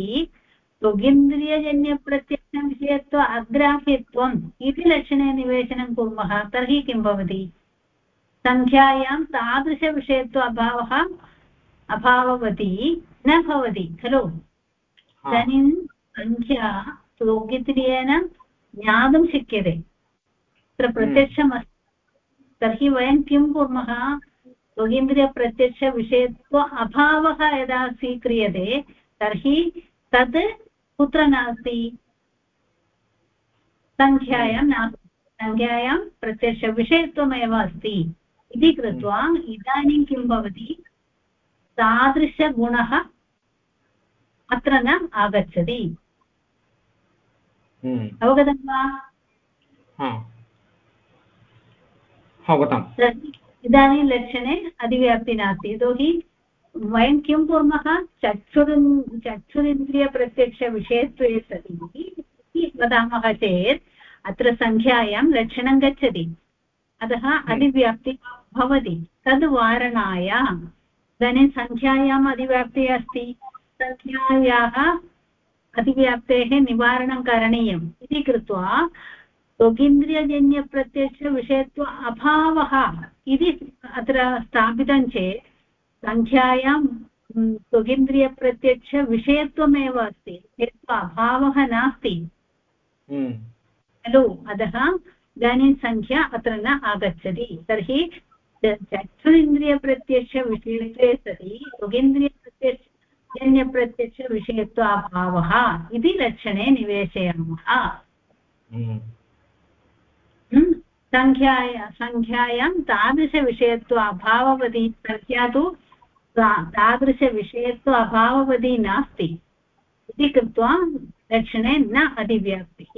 त्वगिन्द्रियजन्यप्रत्यक्षविषयत्व अग्राह्यत्वम् इति लक्षणे निवेशनं कुर्मः तर्हि किं भवति संख्यायां तादृशविषयत्व अभाववती न भवति खलु। इदानीं संख्या त्वगिन्द्रियेण ज्ञातुं शक्यते तत्र प्रत्यक्षमस्ति। तर्हि वयं किं कुर्मः त्वगिन्द्रियप्रत्यक्षविषयत्व अभावः यदा स्वीक्रियते तर्हि तद् कुत्र नास्ति संख्यायां नास्ति संख्यायां प्रत्यक्षविषयत्वमेव अस्ति इति कृत्वा इदानीं किं भवति तादृशगुणः अत्र न आगच्छति अवगतं वा अवगतम् इदानीं लक्षणे अधिव्याप्ति नास्ति यतोहि वयं किं कुर्मः चक्षुरिन्द्रियप्रत्यक्षविषयत्वे सति वदामः चेत् अत्र संख्यायां लक्षणं गच्छति अतः अधिव्याप्ति भवति तद् वारणाय इदानीं संख्यायाम् अधिव्याप्तिः अस्ति संख्यायाः अधिव्याप्तेः निवारणं करणीयम् इति कृत्वा त्वगिन्द्रियजन्यप्रत्यक्षविषयत्व अभावः इति अत्र स्थापितं चेत् संख्यायां त्वगिन्द्रियप्रत्यक्षविषयत्वमेव अस्ति चेत् अभावः नास्ति खलु अतः इदानीं संख्या अत्र न आगच्छति तर्हि चक्षुरिन्द्रियप्रत्यक्षविषयत्वे सति त्वगिन्द्रियप्रत्यक्षजन्यप्रत्यक्षविषयत्व अभावः इति लक्षणे निवेशयामः संख्यायां तादृशविषयत्व अभाववती संख्या तु तादृशविषयत्व अभाववती नास्ति इति कृत्वा लक्षणे न अधिव्याप्तिः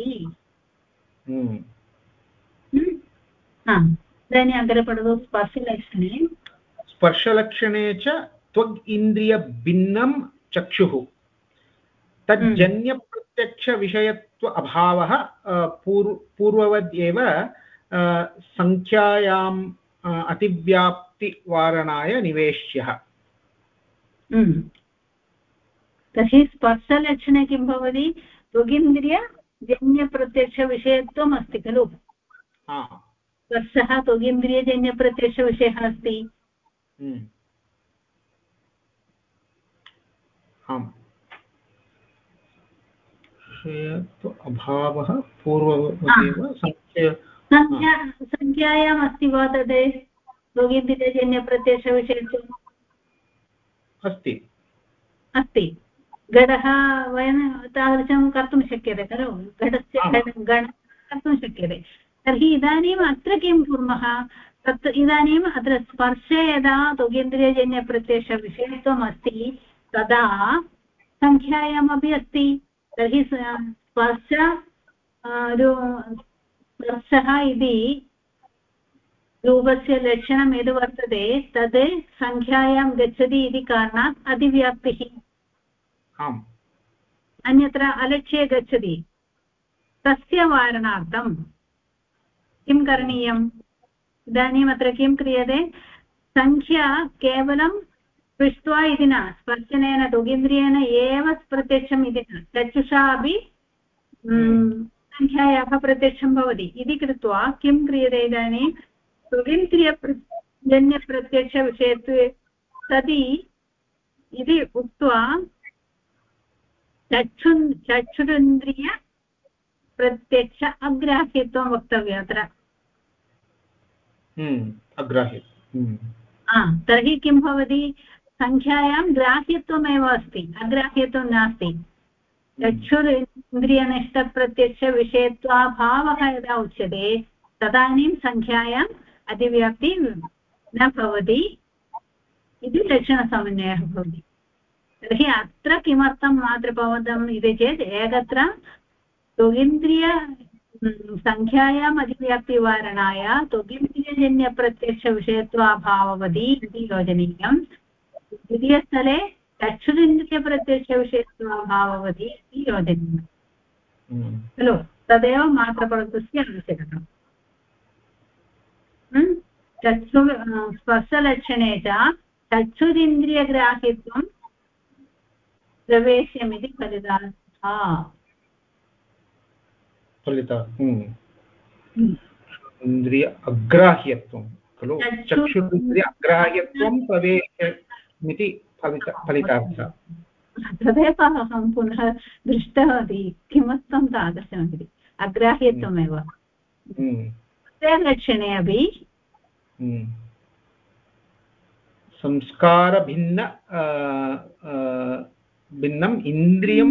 इदानीम् अग्रे पठतु स्पर्शलक्षणे च त्वग् इन्द्रियभिन्नं चक्षुः तज्जन्यप्रत्यक्षविषयत्व अभावः पूर्ववद् संख्यायाम् अतिव्याप्तिवारणाय निवेश्यः तर्हि स्पर्शलक्षणे किं भवति त्वगिन्द्रियजन्यप्रत्यक्षविषयत्वम् अस्ति खलु स्पर्शः त्वगिन्द्रियजन्यप्रत्यक्षविषयः अस्ति अभावः पूर्ववदेव संख्यायाम् अस्ति वा तद् त्वगिन्द्रियजन्यप्रत्यक्षविषयत्वम् अस्ति अस्ति घटः वयं तादृशं कर्तुं शक्यते खलु घटस्य गणना कर्तुं शक्यते तर्हि इदानीम् अत्र किं कुर्मः तत् इदानीम् अत्र स्पर्शे यदा त्वगिन्द्रियजन्यप्रत्यक्षविषयत्वम् अस्ति तदा संख्यायामपि अस्ति तर्हि स्पर्शः इति रूपस्य लक्षणं यद् वर्तते तद् संख्यायां गच्छति इति कारणात् अधिव्याप्तिः अन्यत्र अलक्ष्ये गच्छति तस्य वारणार्थं किं करणीयम् इदानीम् अत्र किं क्रियते संख्या केवलं पृष्ट्वा इति न स्पर्शनेन त्वगिन्द्रियेण एव प्रत्यक्षम् इति न चक्षुषा अपि संख्यायाः प्रत्यक्षं भवति इति कृत्वा किं क्रियते इदानीं त्वगिन्द्रियजन्यप्रत्यक्षविषयत्वे सति इति उक्त्वा चक्षुरिन्द्रियप्रत्यक्ष अग्राह्यत्वं वक्तव्यम् अत्र तर्हि किं भवति संख्यायां ग्राह्यत्वमेव अस्ति अग्राह्यत्वं नास्ति चक्षुरिन्द्रियनिष्ठप्रत्यक्षविषयत्वाभावः यदा उच्यते तदानीं संख्यायाम् अधिव्याप्ति न भवति इति लक्षणसमन्वयः भवति तर्हि अत्र किमर्थं मातृपवदम् इति चेत् एकत्र त्वगिन्द्रिय संख्यायाम् अधिव्याप्तिवारणाय त्वगिन्द्रियजन्यप्रत्यक्षविषयत्वाभाववति इति योजनीयम् द्वितीयस्थले चक्षुरिन्द्रियप्रत्यक्षविषयत्वाभाववति इति योजनीयम् खलु तदेव मात्रपदस्य आवश्यकता स्पर्शलक्षणे च चक्षुरिन्द्रियग्राह्यत्वं प्रवेश्यमिति इन्द्रिय अग्राह्यत्वं खलु चक्षुरिन्द्रिय अग्राह्यत्वं प्रवेशमिति फलितार्थः तदेव अहं पुनः दृष्टवती किमर्थं तादृशमिति अग्राह्यत्वमेव लक्षणे अपि संस्कारभिन्न भिन्नम् इन्द्रियं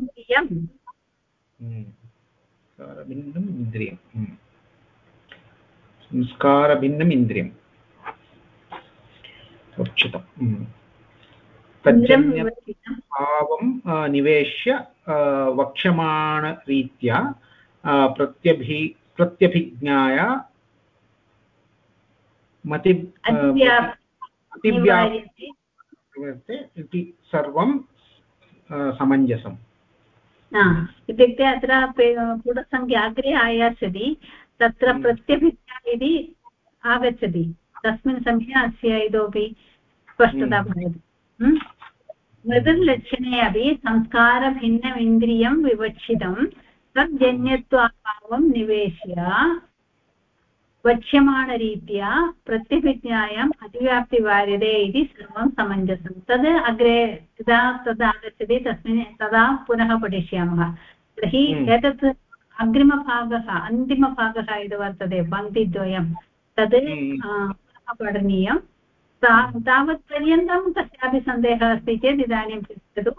भिन्नम् इन्द्रियं संस्कारभिन्नम् इन्द्रियं उचितम् तज्जन्यभावं निवेश्य वक्ष्यमाणरीत्या प्रत्यभिज्ञाय इति सर्वं समञ्जसम् इत्युक्ते अत्र पुटसङ्ख्या अग्रे आयास्यति तत्र प्रत्यभिज्ञा इति आगच्छति तस्मिन् समये अस्य इतोपि स्पष्टता भवति मृदुलक्षणे अपि संस्कारभिन्नम् इन्द्रियं विवक्षितं तज्जन्यत्वाभावं निवेश्य वक्ष्यमाणरीत्या प्रत्यभिज्ञायाम् अतिव्याप्तिवार्यते इति सर्वं समञ्जसं तद् अग्रे यदा तदागच्छति तदा पुनः पठिष्यामः तर्हि एतत् अग्रिमभागः अन्तिमभागः यद् वर्तते पङ्क्तिद्वयं तद् पठनीयं तावत्पर्यन्तं कस्यापि सन्देहः अस्ति चेत् इदानीं पृच्छतु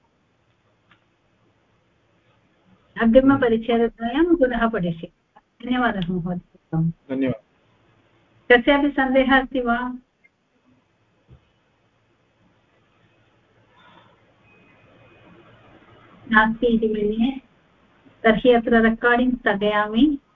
अग्रिमपरिच्छेदद्वयं पुनः पठिष्यामः धन्यवादः महोदय धन्यवादः कस्यापि सन्देहः अस्ति वा नास्ति इति मन्ये तर्हि अत्र रेकार्डिङ्ग् स्थगयामि